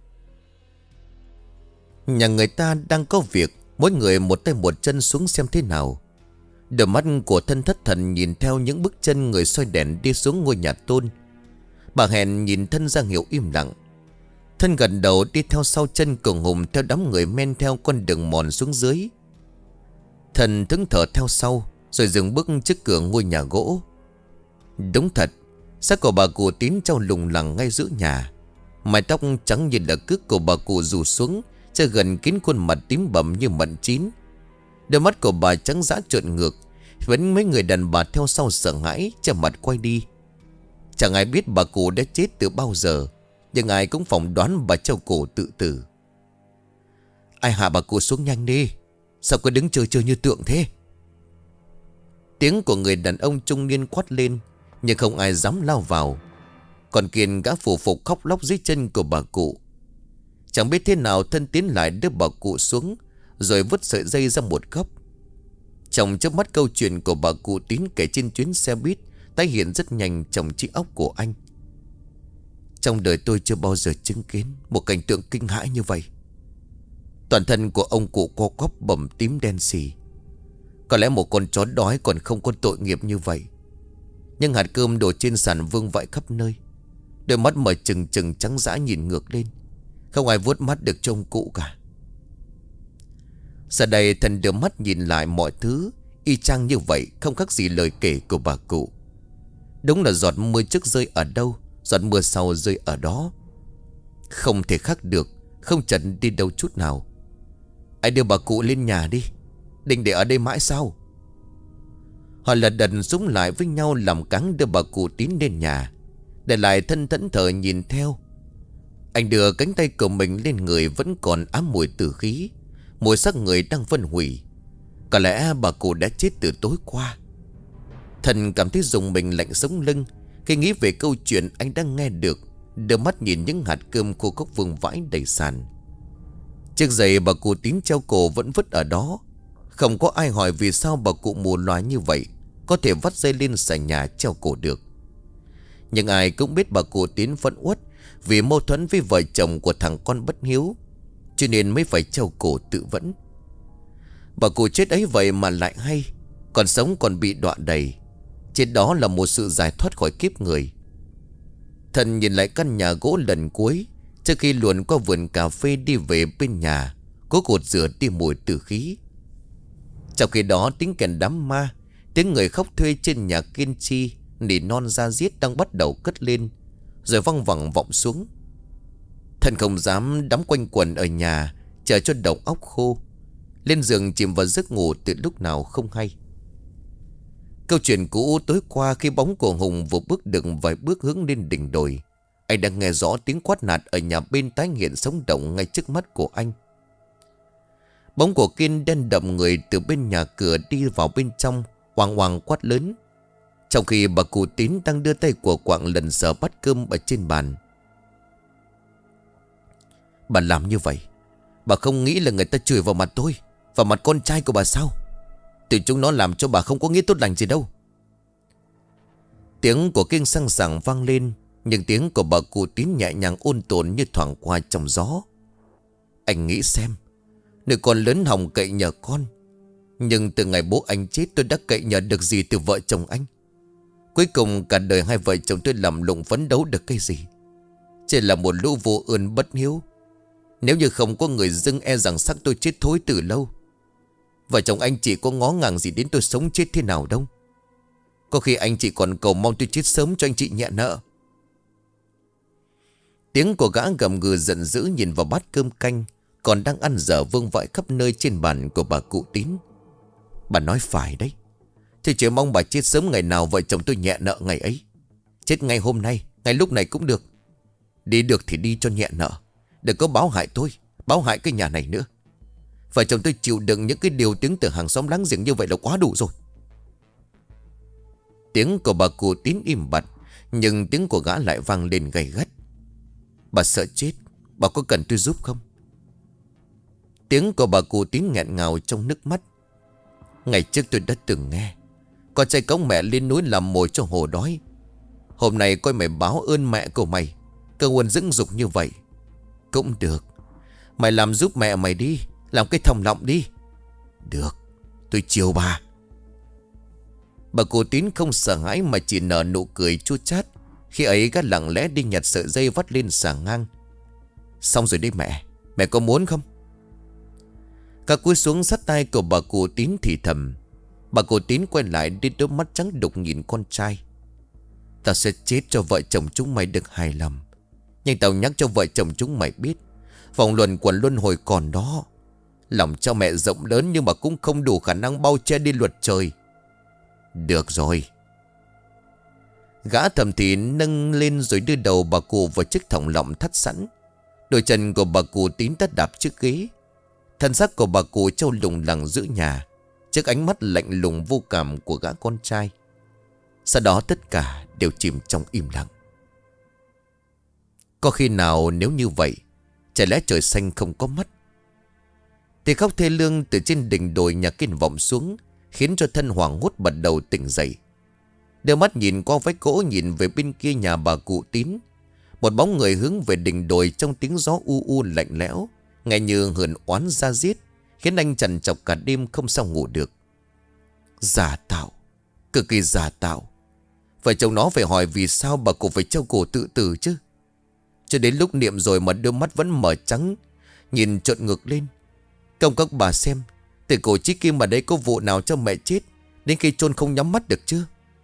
Nhà người ta đang có việc. Mỗi người một tay một chân xuống xem thế nào. Đôi mắt của thân thất thần nhìn theo những bước chân người soi đèn đi xuống ngôi nhà tôn. Bà Hèn nhìn thân ra hiệu im lặng. Thân gần đầu đi theo sau chân cường hùng theo đám người men theo con đường mòn xuống dưới. Thần thững thở theo sau rồi dừng bước trước cửa ngôi nhà gỗ. Đúng thật, xác của bà cụ Tín treo lủng lẳng ngay giữa nhà. Mái tóc trắng như là cước của bà cụ rủ xuống, che gần kín khuôn mặt tím bầm như mận chín. Đôi mắt của bà trắng dã trợn ngược. Vẫn mấy người đàn bà theo sau sợ hãi, che mặt quay đi. Chẳng ai biết bà cụ đã chết từ bao giờ, nhưng ai cũng phỏng đoán bà treo cổ tự tử. Ai hạ bà cụ xuống nhanh đi. Sao cứ đứng chơi chơi như tượng thế? Tiếng của người đàn ông trung niên quát lên, nhưng không ai dám lao vào. Còn Kiên gã phủ phục khóc lóc dưới chân của bà cụ. Chẳng biết thế nào thân tiến lại đưa bà cụ xuống, rồi vứt sợi dây ra một góc. Trong chớp mắt câu chuyện của bà cụ Tín kể trên chuyến xe buýt tái hiện rất nhanh trong trí óc của anh. Trong đời tôi chưa bao giờ chứng kiến một cảnh tượng kinh hãi như vậy. Toàn thân của ông cụ co quắp bầm tím đen xì. Có lẽ một con chó đói còn không có tội nghiệp như vậy. Nhưng hạt cơm đổ trên sàn vương vãi khắp nơi. Đôi mắt mở trừng trừng trắng dã nhìn ngược lên. Không ai vuốt mắt được cho ông cụ cả. Giờ đây thần đưa mắt nhìn lại mọi thứ y chang như vậy, không khác gì lời kể của bà cụ. Đúng là giọt mưa trước rơi ở đâu, giọt mưa sau rơi ở đó. Không thể khác được, không chần đi đâu chút nào. Ai đưa bà cụ lên nhà đi. Định để ở đây mãi sao? Họ lật đật súng lại với nhau làm cáng đưa bà cụ Tín lên nhà. Để lại thân thẫn thờ nhìn theo. Anh đưa cánh tay của mình lên người vẫn còn ám mùi tử khí. Mùi xác người đang phân hủy. Có lẽ bà cụ đã chết từ tối qua. Thần cảm thấy rùng mình lạnh sống lưng khi nghĩ về câu chuyện anh đang nghe được. Đưa mắt nhìn những hạt cơm khô khốc vương vãi đầy sàn. Chiếc giày bà cụ Tín treo cổ vẫn vứt ở đó. Không có ai hỏi vì sao bà cụ mù lòa như vậy có thể vắt dây lên sàn nhà treo cổ được. Nhưng ai cũng biết bà cụ Tín vẫn uất vì mâu thuẫn với vợ chồng của thằng con bất hiếu, cho nên mới phải treo cổ tự vẫn. Bà cụ chết ấy vậy mà lại hay. Còn sống còn bị đọa đầy. Chết đó là một sự giải thoát khỏi kiếp người. Thần nhìn lại căn nhà gỗ lần cuối trước khi luồn qua vườn cà phê đi về bên nhà, cố cột rửa đi mùi tử khí. Trong khi đó tiếng kèn đám ma, tiếng người khóc thuê trên nhà kiên chi nỉ non ra diết đang bắt đầu cất lên, rồi văng vẳng vọng xuống. Thần không dám đắm quanh quần ở nhà chờ cho đầu óc khô. Lên giường chìm vào giấc ngủ từ lúc nào không hay. Câu chuyện cũ tối qua khi bóng của Hùng vừa bước được vài bước hướng lên đỉnh đồi. Anh đang nghe rõ tiếng quát nạt ở nhà bên tái hiện sống động ngay trước mắt của anh. Bóng của Kiên đen đậm người từ bên nhà cửa đi vào bên trong, oang oang quát lớn. Trong khi bà cụ Tín đang đưa tay của quạng lần sờ bát cơm ở trên bàn. Bà làm như vậy, bà không nghĩ là người ta chửi vào mặt tôi, vào mặt con trai của bà sao? Từ chúng nó làm cho bà không có nghĩa tốt lành gì đâu. Tiếng của Kiên sang sảng vang lên, nhưng tiếng của bà cụ Tín nhẹ nhàng ôn tồn như thoảng qua trong gió. Anh nghĩ xem, nơi con lớn Hồng cậy nhờ con, nhưng từ ngày bố anh chết tôi đã cậy nhờ được gì từ vợ chồng anh? Cuối cùng cả đời hai vợ chồng tôi làm lụng phấn đấu được cái gì? Chỉ là một lũ vô ơn bất hiếu. Nếu như không có người dưng e rằng xác tôi chết thối từ lâu. Vợ chồng anh chị có ngó ngàng gì đến tôi sống chết thế nào đâu. Có khi anh chị còn cầu mong tôi chết sớm cho anh chị nhẹ nợ. Tiếng của gã gầm gừ giận dữ nhìn vào bát cơm canh còn đang ăn dở vương vãi khắp nơi trên bàn của bà cụ Tín. Bà nói phải đấy. Thì chỉ mong bà chết sớm ngày nào vợ chồng tôi nhẹ nợ ngày ấy. Chết ngay hôm nay, ngay lúc này cũng được. Đi được thì đi cho nhẹ nợ. Đừng có báo hại tôi, báo hại cái nhà này nữa. Vợ chồng tôi chịu đựng những cái điều tiếng từ hàng xóm láng giềng như vậy là quá đủ rồi. Tiếng của bà cụ Tín im bặt, nhưng tiếng của gã lại vang lên gay gắt. Bà sợ chết, bà có cần tôi giúp không? Tiếng của bà cụ Tín nghẹn ngào trong nước mắt. Ngày trước tôi đã từng nghe con trai cõng mẹ lên núi làm mồi cho hổ đói. Hôm nay coi mày báo ơn mẹ của mày, cơ nguồn dưỡng dục như vậy. Cũng được, mày làm giúp mẹ mày đi, làm cái thòng lọng đi. Được, tôi chiều bà. Bà cụ Tín không sợ hãi mà chỉ nở nụ cười chua chát. Khi ấy gã lặng lẽ đi nhặt sợi dây vắt lên xà ngang. Xong rồi đi mẹ, mẹ có muốn không? Cả cúi xuống sát tay của bà cụ Tín thì thầm. Bà cụ Tín quay lại đi, đôi mắt trắng đục nhìn con trai. Tao sẽ chết cho vợ chồng chúng mày được hài lòng. Nhưng tao nhắc cho vợ chồng chúng mày biết, vòng luẩn quẩn luân hồi còn đó. Lòng cho mẹ rộng lớn nhưng mà cũng không đủ khả năng bao che đi luật trời. Được rồi. Gã thầm thì nâng lên rồi đưa đầu bà cụ vào chiếc thòng lọng thắt sẵn. Đôi chân của bà cụ Tín đã đạp chiếc ghế. Thân xác của bà cụ trâu lủng lẳng giữa nhà trước ánh mắt lạnh lùng vô cảm của gã con trai. Sau đó tất cả đều chìm trong im lặng. Có khi nào nếu như vậy, chả lẽ trời xanh không có mắt? Tiếng khóc thê lương từ trên đỉnh đồi nhà Kiên vọng xuống, khiến cho thân hoảng hốt bắt đầu tỉnh dậy. Đưa mắt nhìn qua vách gỗ, nhìn về bên kia nhà bà cụ Tín. Một bóng người hướng về đỉnh đồi trong tiếng gió u u lạnh lẽo, nghe như hờn oán ra giết, khiến anh trằn trọc cả đêm không sao ngủ được. Giả tạo, cực kỳ giả tạo. Vợ chồng nó phải hỏi vì sao bà cụ phải treo cổ tự tử chứ. Cho đến lúc niệm rồi mà đôi mắt vẫn mở trắng, nhìn trợn ngược lên. Công các bà xem, từ cổ chí kim mà đây có vụ nào cho mẹ chết đến khi chôn không nhắm mắt được chưa?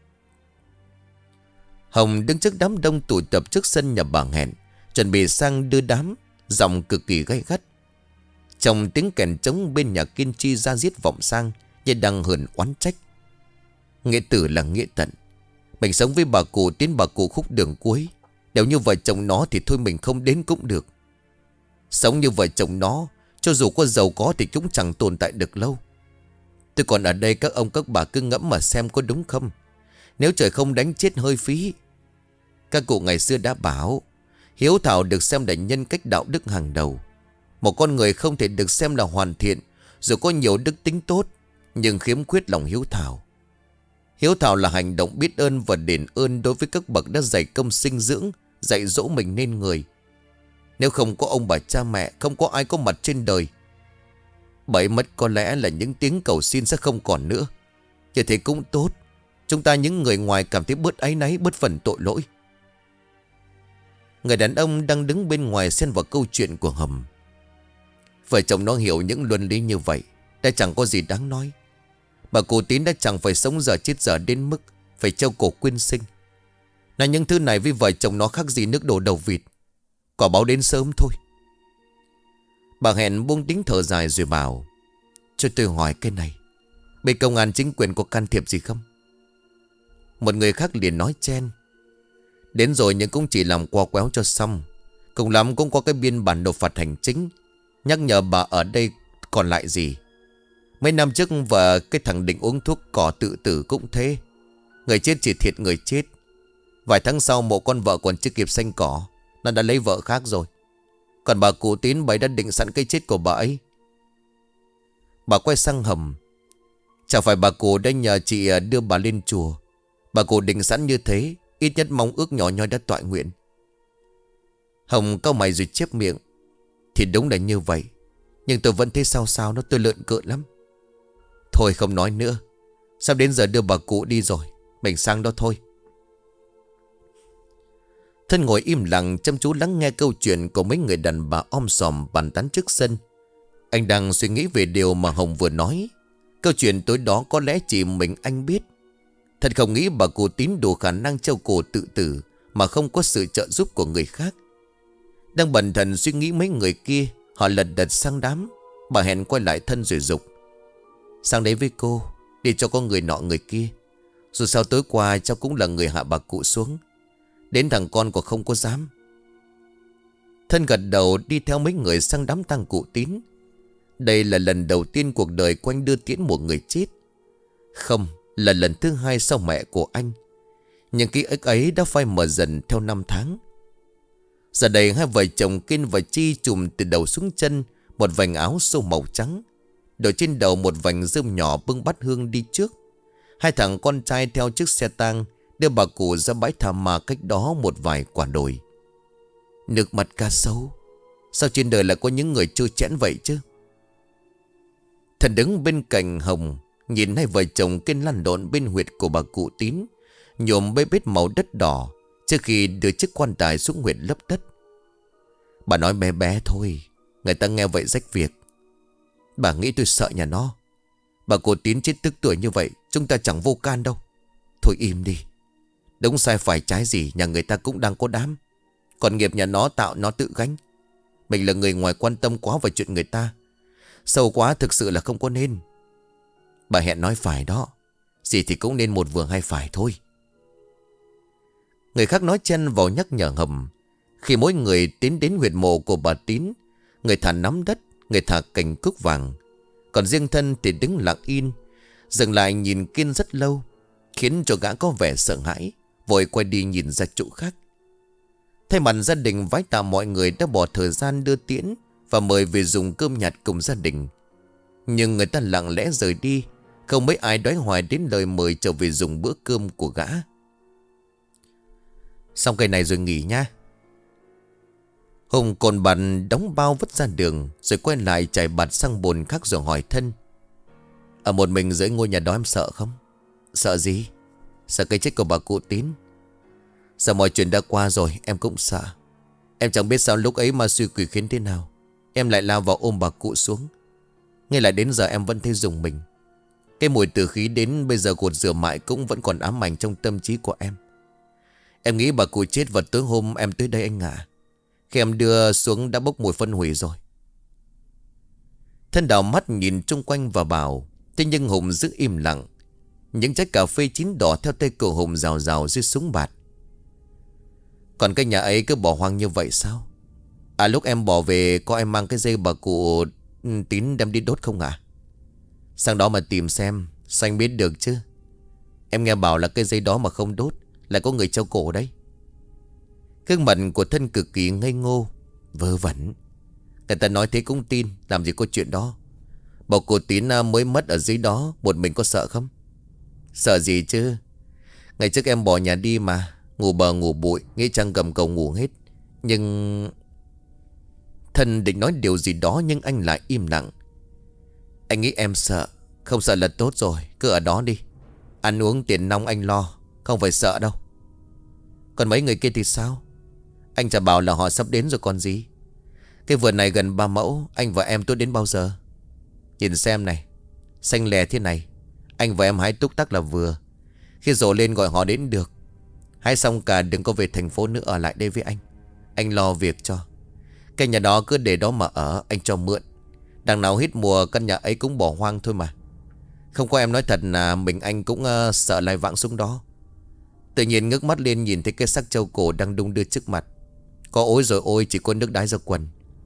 Hồng đứng trước đám đông tụ tập trước sân nhà bà Hẹn, chuẩn bị sang đưa đám, giọng cực kỳ gay gắt. Trong tiếng kèn trống bên nhà Kiên Chi ra giết vọng sang, như đang hờn oán trách. Nghĩa tử là nghĩa tận. Mình sống với bà cụ tiến bà cụ khúc đường cuối. Nếu như vợ chồng nó thì thôi mình không đến cũng được. Sống như vợ chồng nó, cho dù có giàu có thì cũng chẳng tồn tại được lâu. Tôi còn ở đây các ông các bà cứ ngẫm mà xem có đúng không. Nếu trời không đánh chết hơi phí. Các cụ ngày xưa đã bảo, hiếu thảo được xem là nhân cách đạo đức hàng đầu. Một con người không thể được xem là hoàn thiện, dù có nhiều đức tính tốt, nhưng khiếm khuyết lòng hiếu thảo. Hiếu thảo là hành động biết ơn và đền ơn đối với các bậc đã dày công sinh dưỡng, dạy dỗ mình nên người. Nếu không có ông bà cha mẹ, không có ai có mặt trên đời, bởi mất có lẽ là những tiếng cầu xin sẽ không còn nữa. Như thế cũng tốt. Chúng ta những người ngoài cảm thấy bớt áy náy, bớt phần tội lỗi. Người đàn ông đang đứng bên ngoài xen vào câu chuyện của Hầm. Vợ chồng nó hiểu những luân lý như vậy đã chẳng có gì đáng nói. Bà cụ Tín đã chẳng phải sống giờ chết giờ đến mức phải treo cổ quyên sinh. Là những thứ này với vợ chồng nó khác gì nước đổ đầu vịt. Quả báo đến sớm thôi. Bà Hẹn buông tiếng thở dài rồi bảo, cho tôi hỏi cái này, bên công an chính quyền có can thiệp gì không? Một người khác liền nói chen, đến rồi nhưng cũng chỉ làm qua quéo cho xong. Cùng lắm cũng có cái biên bản nộp phạt hành chính, nhắc nhở bà ở đây còn lại gì. Mấy năm trước vợ cái thằng Định uống thuốc cỏ tự tử cũng thế. Người chết chỉ thiệt người chết. Vài tháng sau mộ con vợ còn chưa kịp xanh cỏ, nó đã lấy vợ khác rồi. Còn bà cụ Tín bấy đã định sẵn cái chết của bà ấy. Bà quay sang Hầm, chẳng phải bà cụ đã nhờ chị đưa bà lên chùa. Bà cụ định sẵn như thế, ít nhất mong ước nhỏ nhoi đã tọa nguyện. Hồng cau mày rồi chép miệng, thì đúng là như vậy, nhưng tôi vẫn thấy sao sao nó tôi lợn cợn lắm. Thôi không nói nữa, sắp đến giờ đưa bà cụ đi rồi, mình sang đó thôi. Thân ngồi im lặng chăm chú lắng nghe câu chuyện của mấy người đàn bà om sòm bàn tán trước sân. Anh đang suy nghĩ về điều mà Hồng vừa nói. Câu chuyện tối đó có lẽ chỉ mình anh biết. Thật không nghĩ bà cụ Tín đủ khả năng treo cổ tự tử mà không có sự trợ giúp của người khác. Đang bần thần suy nghĩ mấy người kia, họ lật đật sang đám. Bà hẹn quay lại Thân rồi dục: "Sang đấy với cô, đi cho có người nọ người kia. Dù sao tối qua cháu cũng là người hạ bà cụ xuống. Đến thằng con còn không có dám." Thân gật đầu đi theo mấy người sang đám tang cụ Tín. Đây là lần đầu tiên cuộc đời của anh đưa tiễn một người chết. Không, là lần thứ hai sau mẹ của anh. Nhưng ký ức ấy đã phai mờ dần theo năm tháng. Giờ đây hai vợ chồng Kiên và Chi trùm từ đầu xuống chân một vành áo sâu màu trắng, đội trên đầu một vành rơm nhỏ bưng bát hương đi trước. Hai thằng con trai theo chiếc xe tang đưa bà cụ ra bãi tha ma cách đó một vài quả đồi. Nước mặt cá sấu, sao trên đời lại có những người trơ chẽn vậy chứ? Thần đứng bên cạnh Hồng, nhìn hai vợ chồng Kiên lăn lộn bên huyệt của bà cụ Tín, nhổm bê bết màu đất đỏ trước khi đưa chiếc quan tài xuống huyệt lấp đất. Bà nói bé bé thôi, người ta nghe vậy rách việc. Bà nghĩ tôi sợ nhà nó. Bà cụ Tín chết tức tuổi như vậy, chúng ta chẳng vô can đâu. Thôi im đi. Đúng sai phải trái gì nhà người ta cũng đang có đám. Còn nghiệp nhà nó tạo nó tự gánh. Mình là người ngoài quan tâm quá vào chuyện người ta. Sâu quá thực sự là không có nên. Bà hẹn nói phải đó. Gì thì cũng nên một vừa hai phải thôi. Người khác nói chen vào nhắc nhở Hầm. Khi mỗi người tiến đến huyệt mộ của bà Tín, người thả nắm đất, người thả cành cúc vàng. Còn riêng Thân thì đứng lặng yên, dừng lại nhìn Kiên rất lâu, khiến cho gã có vẻ sợ hãi, vội quay đi nhìn ra chỗ khác. Thay mặt gia đình vái tạ mọi người đã bỏ thời gian đưa tiễn và mời về dùng cơm nhạt cùng gia đình. Nhưng người ta lặng lẽ rời đi, không mấy ai đói hoài đến lời mời trở về dùng bữa cơm của gã. Xong cây này rồi nghỉ nha. Hùng cồn bặn đóng bao vứt ra đường, rồi quay lại chạy bạt sang bồn khác rồi hỏi Thân: "Ở một mình dưới ngôi nhà đó em sợ không?" "Sợ gì?" "Sợ cái chết của bà cụ Tín." "Giờ mọi chuyện đã qua rồi em cũng sợ. Em chẳng biết sao lúc ấy ma suy quỷ khiến thế nào, em lại lao vào ôm bà cụ xuống. Ngay lại đến giờ em vẫn thấy rùng mình. Cái mùi tử khí đến bây giờ cột rửa mãi cũng vẫn còn ám ảnh trong tâm trí của em. Em nghĩ bà cụ chết vào tối hôm em tới đây anh ạ. Khi em đưa xuống đã bốc mùi phân hủy rồi." Thân đảo mắt nhìn chung quanh và bảo. Thế nhưng Hùng giữ im lặng. Những trái cà phê chín đỏ theo tay của Hùng rào rào dưới súng bạt. "Còn cái nhà ấy cứ bỏ hoang như vậy sao? À lúc em bỏ về có em mang cái dây bà cụ Tín đem đi đốt không ạ?" "Sang đó mà tìm xem, sao anh biết được chứ? Em nghe bảo là cái dây đó mà không đốt lại có người treo cổ đấy." Gương mặt của Thân cực kỳ ngây ngô. Vớ vẩn. Người ta nói thế cũng tin, làm gì có chuyện đó. Bà cụ Tín mới mất ở dưới đó, một mình có sợ không? "Sợ gì chứ? Ngày trước em bỏ nhà đi mà, ngủ bờ ngủ bụi, nghĩ chăng gầm cầu ngủ hết. Nhưng..." Thân định nói điều gì đó nhưng anh lại im lặng. "Anh nghĩ em sợ, không sợ là tốt rồi, cứ ở đó đi. Ăn uống tiền nong anh lo, không phải sợ đâu." "Còn mấy người kia thì sao? Anh chả bảo là họ sắp đến rồi còn gì. Cái vườn này gần 3 mẫu, anh và em tốt đến bao giờ? Nhìn xem này, xanh lè thế này, anh và em hái túc tắc là vừa. Khi rộ lên gọi họ đến được. Hái xong cả đừng có về thành phố nữa, ở lại đây với anh. Anh lo việc cho. Cái nhà đó cứ để đó mà ở, anh cho mượn. Đằng nào hết mùa căn nhà ấy cũng bỏ hoang thôi mà. Không có em nói thật là mình anh cũng sợ lại vãng xuống đó." Tự nhiên ngước mắt lên nhìn thấy cái xác trâu cổ đang đung đưa trước mặt. Có ối rồi ôi, chỉ có nước đái ra quần.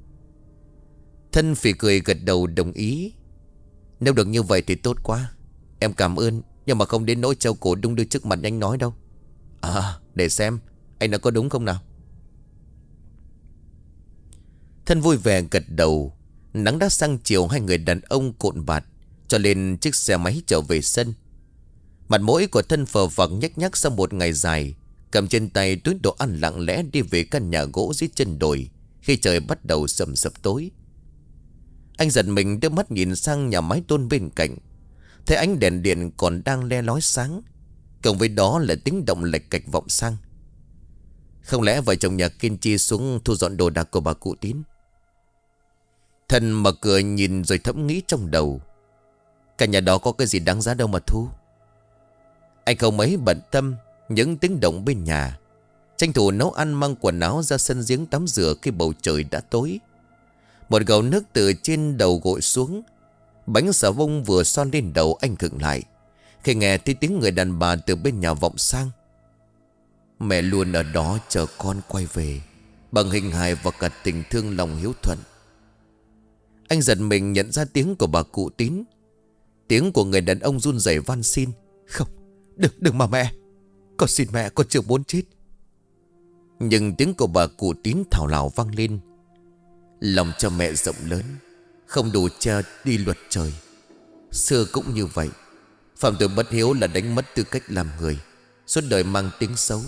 Thân phì cười gật đầu đồng ý. "Nếu được như vậy thì tốt quá. Em cảm ơn, nhưng mà không đến nỗi trâu cổ đung đưa trước mặt anh nói đâu." Để xem anh đã có đúng không nào." Thân vui vẻ gật đầu. Nắng đã sang chiều, hai người đàn ông cộn bạt cho lên chiếc xe máy trở về sân. Mặt mũi của Thân phờ phạc nhếch nhác sau một ngày dài, cầm trên tay túi đồ ăn lặng lẽ đi về căn nhà gỗ dưới chân đồi khi trời bắt đầu sầm sập tối. Anh giật mình đưa mắt nhìn sang nhà mái tôn bên cạnh, thấy ánh đèn điện còn đang le lói sáng, cộng với đó là tiếng động lạch cạch vọng sang. Không lẽ vợ chồng nhà Kiên Chi xuống thu dọn đồ đạc của bà cụ Tín? Thân mở cửa nhìn rồi thẫm nghĩ trong đầu. Cả nhà đó có cái gì đáng giá đâu mà thu. Anh không mấy bận tâm những tiếng động bên nhà. tranh thủ nấu ăn, mang quần áo ra sân giếng tắm rửa khi bầu trời đã tối. Một gầu nước từ trên đầu gội xuống. Bánh xà bông vừa son lên đầu, anh khựng lại khi nghe thấy tiếng người đàn bà từ bên nhà vọng sang. Mẹ luôn ở đó chờ con quay về, bằng hình hài và cả tình thương lòng hiếu thuận. Anh giật mình nhận ra tiếng của bà cụ Tín. Tiếng của người đàn ông run rẩy van xin: "Không, đừng mà mẹ. Con xin mẹ, con chưa muốn chết." Nhưng tiếng của bà cụ Tín thào lào vang lên: "Lòng cho mẹ rộng lớn, không đủ che đi luật trời. Xưa cũng như vậy, phạm tội bất hiếu là đánh mất tư cách làm người, suốt đời mang tiếng xấu.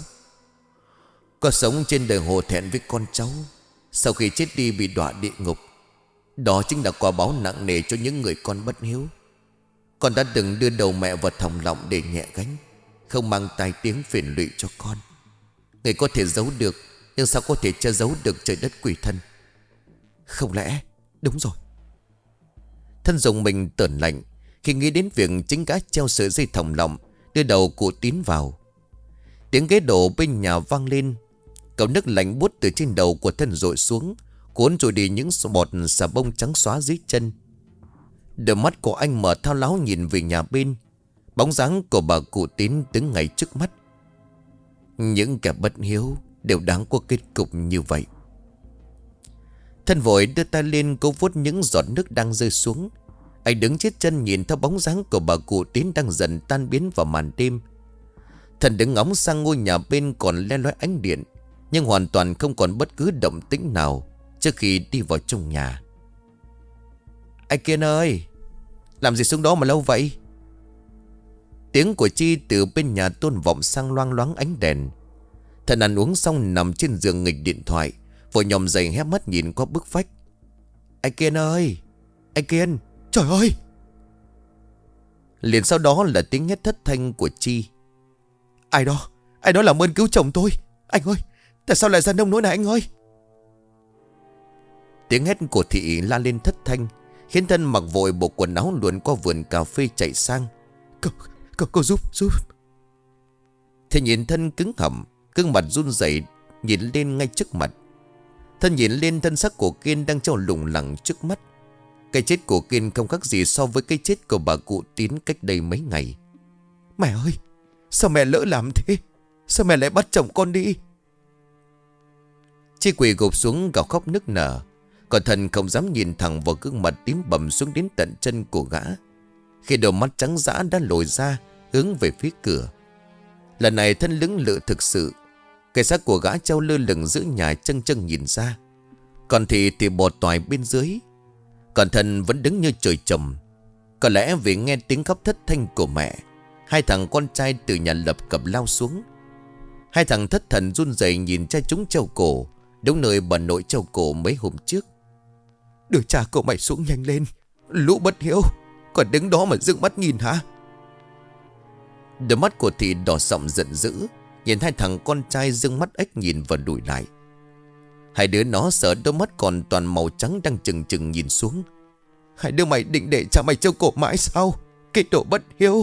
Con sống trên đời hổ thẹn với con cháu, sau khi chết đi bị đọa địa ngục. Đó chính là quả báo nặng nề cho những người con bất hiếu. Con đã từng đưa đầu mẹ vào thòng lọng để nhẹ gánh, không mang tai tiếng phiền lụy cho con. Người có thể giấu được, nhưng sao có thể che giấu được trời đất quỷ thân? Không lẽ đúng rồi?" Thân dùng mình tởn lạnh khi nghĩ đến việc chính gã treo sợi dây thòng lọng đưa đầu cụ Tín vào. Tiếng ghế đổ bên nhà vang lên. Cậu nước lạnh buốt từ trên đầu của thân dội xuống, cuốn rồi đi những bọt xà bông trắng xóa dưới chân. Đôi mắt của anh mở thao láo nhìn về nhà bên. Bóng dáng của bà cụ Tín đứng ngay trước mắt. Những kẻ bất hiếu đều đáng có kết cục như vậy. Thân vội đưa tay lên cố vuốt những giọt nước đang rơi xuống. Anh đứng chết chân nhìn theo bóng dáng của bà cụ Tín đang dần tan biến vào màn đêm. Thần đứng ngóng sang ngôi nhà bên còn le lói ánh điện, nhưng hoàn toàn không còn bất cứ động tĩnh nào trước khi đi vào trong nhà. "Anh Kiên ơi, làm gì xuống đó mà lâu vậy?" Tiếng của Chi từ bên nhà Tôn vọng sang loang loáng ánh đèn. Thần ăn uống xong nằm trên giường nghịch điện thoại, vội nhòm dậy hé mắt nhìn qua bức vách. "Anh Kiên ơi, anh Kiên!" Trời ơi! Liền sau đó là tiếng hét thất thanh của Chi. Ai đó? Ai đó làm ơn cứu chồng tôi! Anh ơi! Tại sao lại ra nông nỗi này anh ơi?" Tiếng hét của Thị la lên thất thanh, khiến thân mặc vội bộ quần áo luồn qua vườn cà phê chạy sang. Cô giúp. Thì nhìn thân cứng họng, gương mặt run rẩy nhìn lên ngay trước mặt. Thân nhìn lên thân xác của Kiên đang treo lủng lẳng trước mắt. Cái chết của Kiên không khác gì so với cái chết của bà cụ Tín cách đây mấy ngày. Mẹ ơi! Sao mẹ lỡ làm thế? Sao mẹ lại bắt chồng con đi? Chi quỳ gục xuống gào khóc nức nở. Còn thần không dám nhìn thẳng vào gương mặt tím bầm xuống đến tận chân của gã, khi đôi mắt trắng dã đã lồi ra hướng về phía cửa. Lần này thân lưỡng lự thực sự. Cái xác của gã treo lơ lửng giữa nhà chân chân nhìn ra. Còn thì bò toài bên dưới. Còn thần vẫn đứng như trời trồng. Có lẽ vì nghe tiếng khóc thất thanh của mẹ, hai thằng con trai từ nhà lập cập lao xuống. Hai thằng thất thần run rẩy nhìn cha chúng treo cổ, đúng nơi bà nội treo cổ mấy hôm trước. "Đưa cha cậu mày xuống nhanh lên, lũ bất hiếu, còn đứng đó mà dựng mắt nhìn hả?" Đôi mắt của Thị đỏ sậm giận dữ, nhìn hai thằng con trai dương mắt ếch nhìn và đuổi lại. Hai đứa nó sợ đôi mắt còn toàn màu trắng đang chừng chừng nhìn xuống. "Hai đứa mày định để cha mày treo cổ mãi sao? Cái đồ bất hiếu!"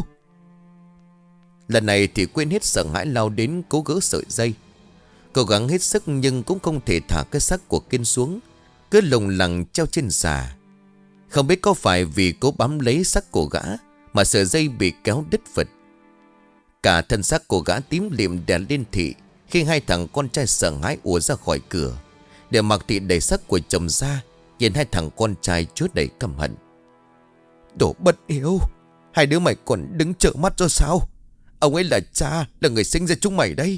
Lần này thì quên hết sợ hãi lao đến cố gỡ sợi dây. Cố gắng hết sức nhưng cũng không thể thả cái xác của Kiên xuống, cứ lủng lẳng treo trên xà. Không biết có phải vì cố bám lấy xác của gã mà sợi dây bị kéo đứt phật. Cả thân xác của gã tím liệm đè lên Thị khi hai thằng con trai sợ hãi ùa ra khỏi cửa, để mặc Thị đẩy xác của chồng ra, nhìn hai thằng con trai chứa đầy căm hận. "Đồ bất hiếu! Hai đứa mày còn đứng trợn mắt cho sao? Ông ấy là cha, là người sinh ra chúng mày đây."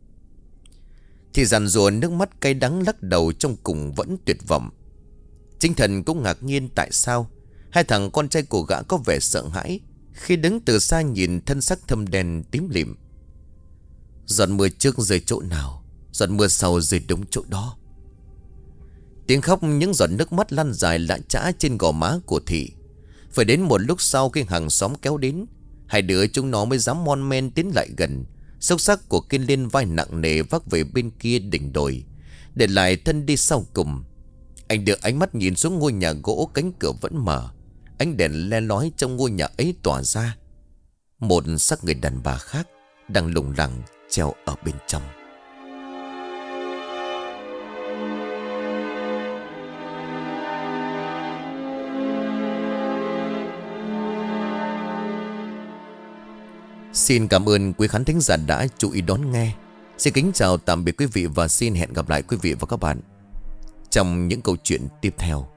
Thì dằn dùa nước mắt cay đắng lắc đầu trong cùng vẫn tuyệt vọng. Chính thần cũng ngạc nhiên tại sao hai thằng con trai của gã có vẻ sợ hãi khi đứng từ xa nhìn thân xác thâm đen tím lịm. Giọt mưa trước rơi chỗ nào, giọt mưa sau rơi đúng chỗ đó. Tiếng khóc những giọt nước mắt lăn dài lạ chã trên gò má của Thị. Phải đến một lúc sau khi hàng xóm kéo đến, hai đứa chúng nó mới dám mon men tiến lại gần, xốc xác của Kiên lên vai nặng nề vác về bên kia đỉnh đồi, để lại thân đi sau cùng. Anh đưa ánh mắt nhìn xuống ngôi nhà gỗ, cánh cửa vẫn mở, ánh đèn le lói trong ngôi nhà ấy tỏa ra. Một xác người đàn bà khác đang lủng lẳng treo ở bên trong. Xin cảm ơn quý khán thính giả đã chú ý đón nghe. Xin kính chào tạm biệt quý vị và xin hẹn gặp lại quý vị và các bạn trong những câu chuyện tiếp theo.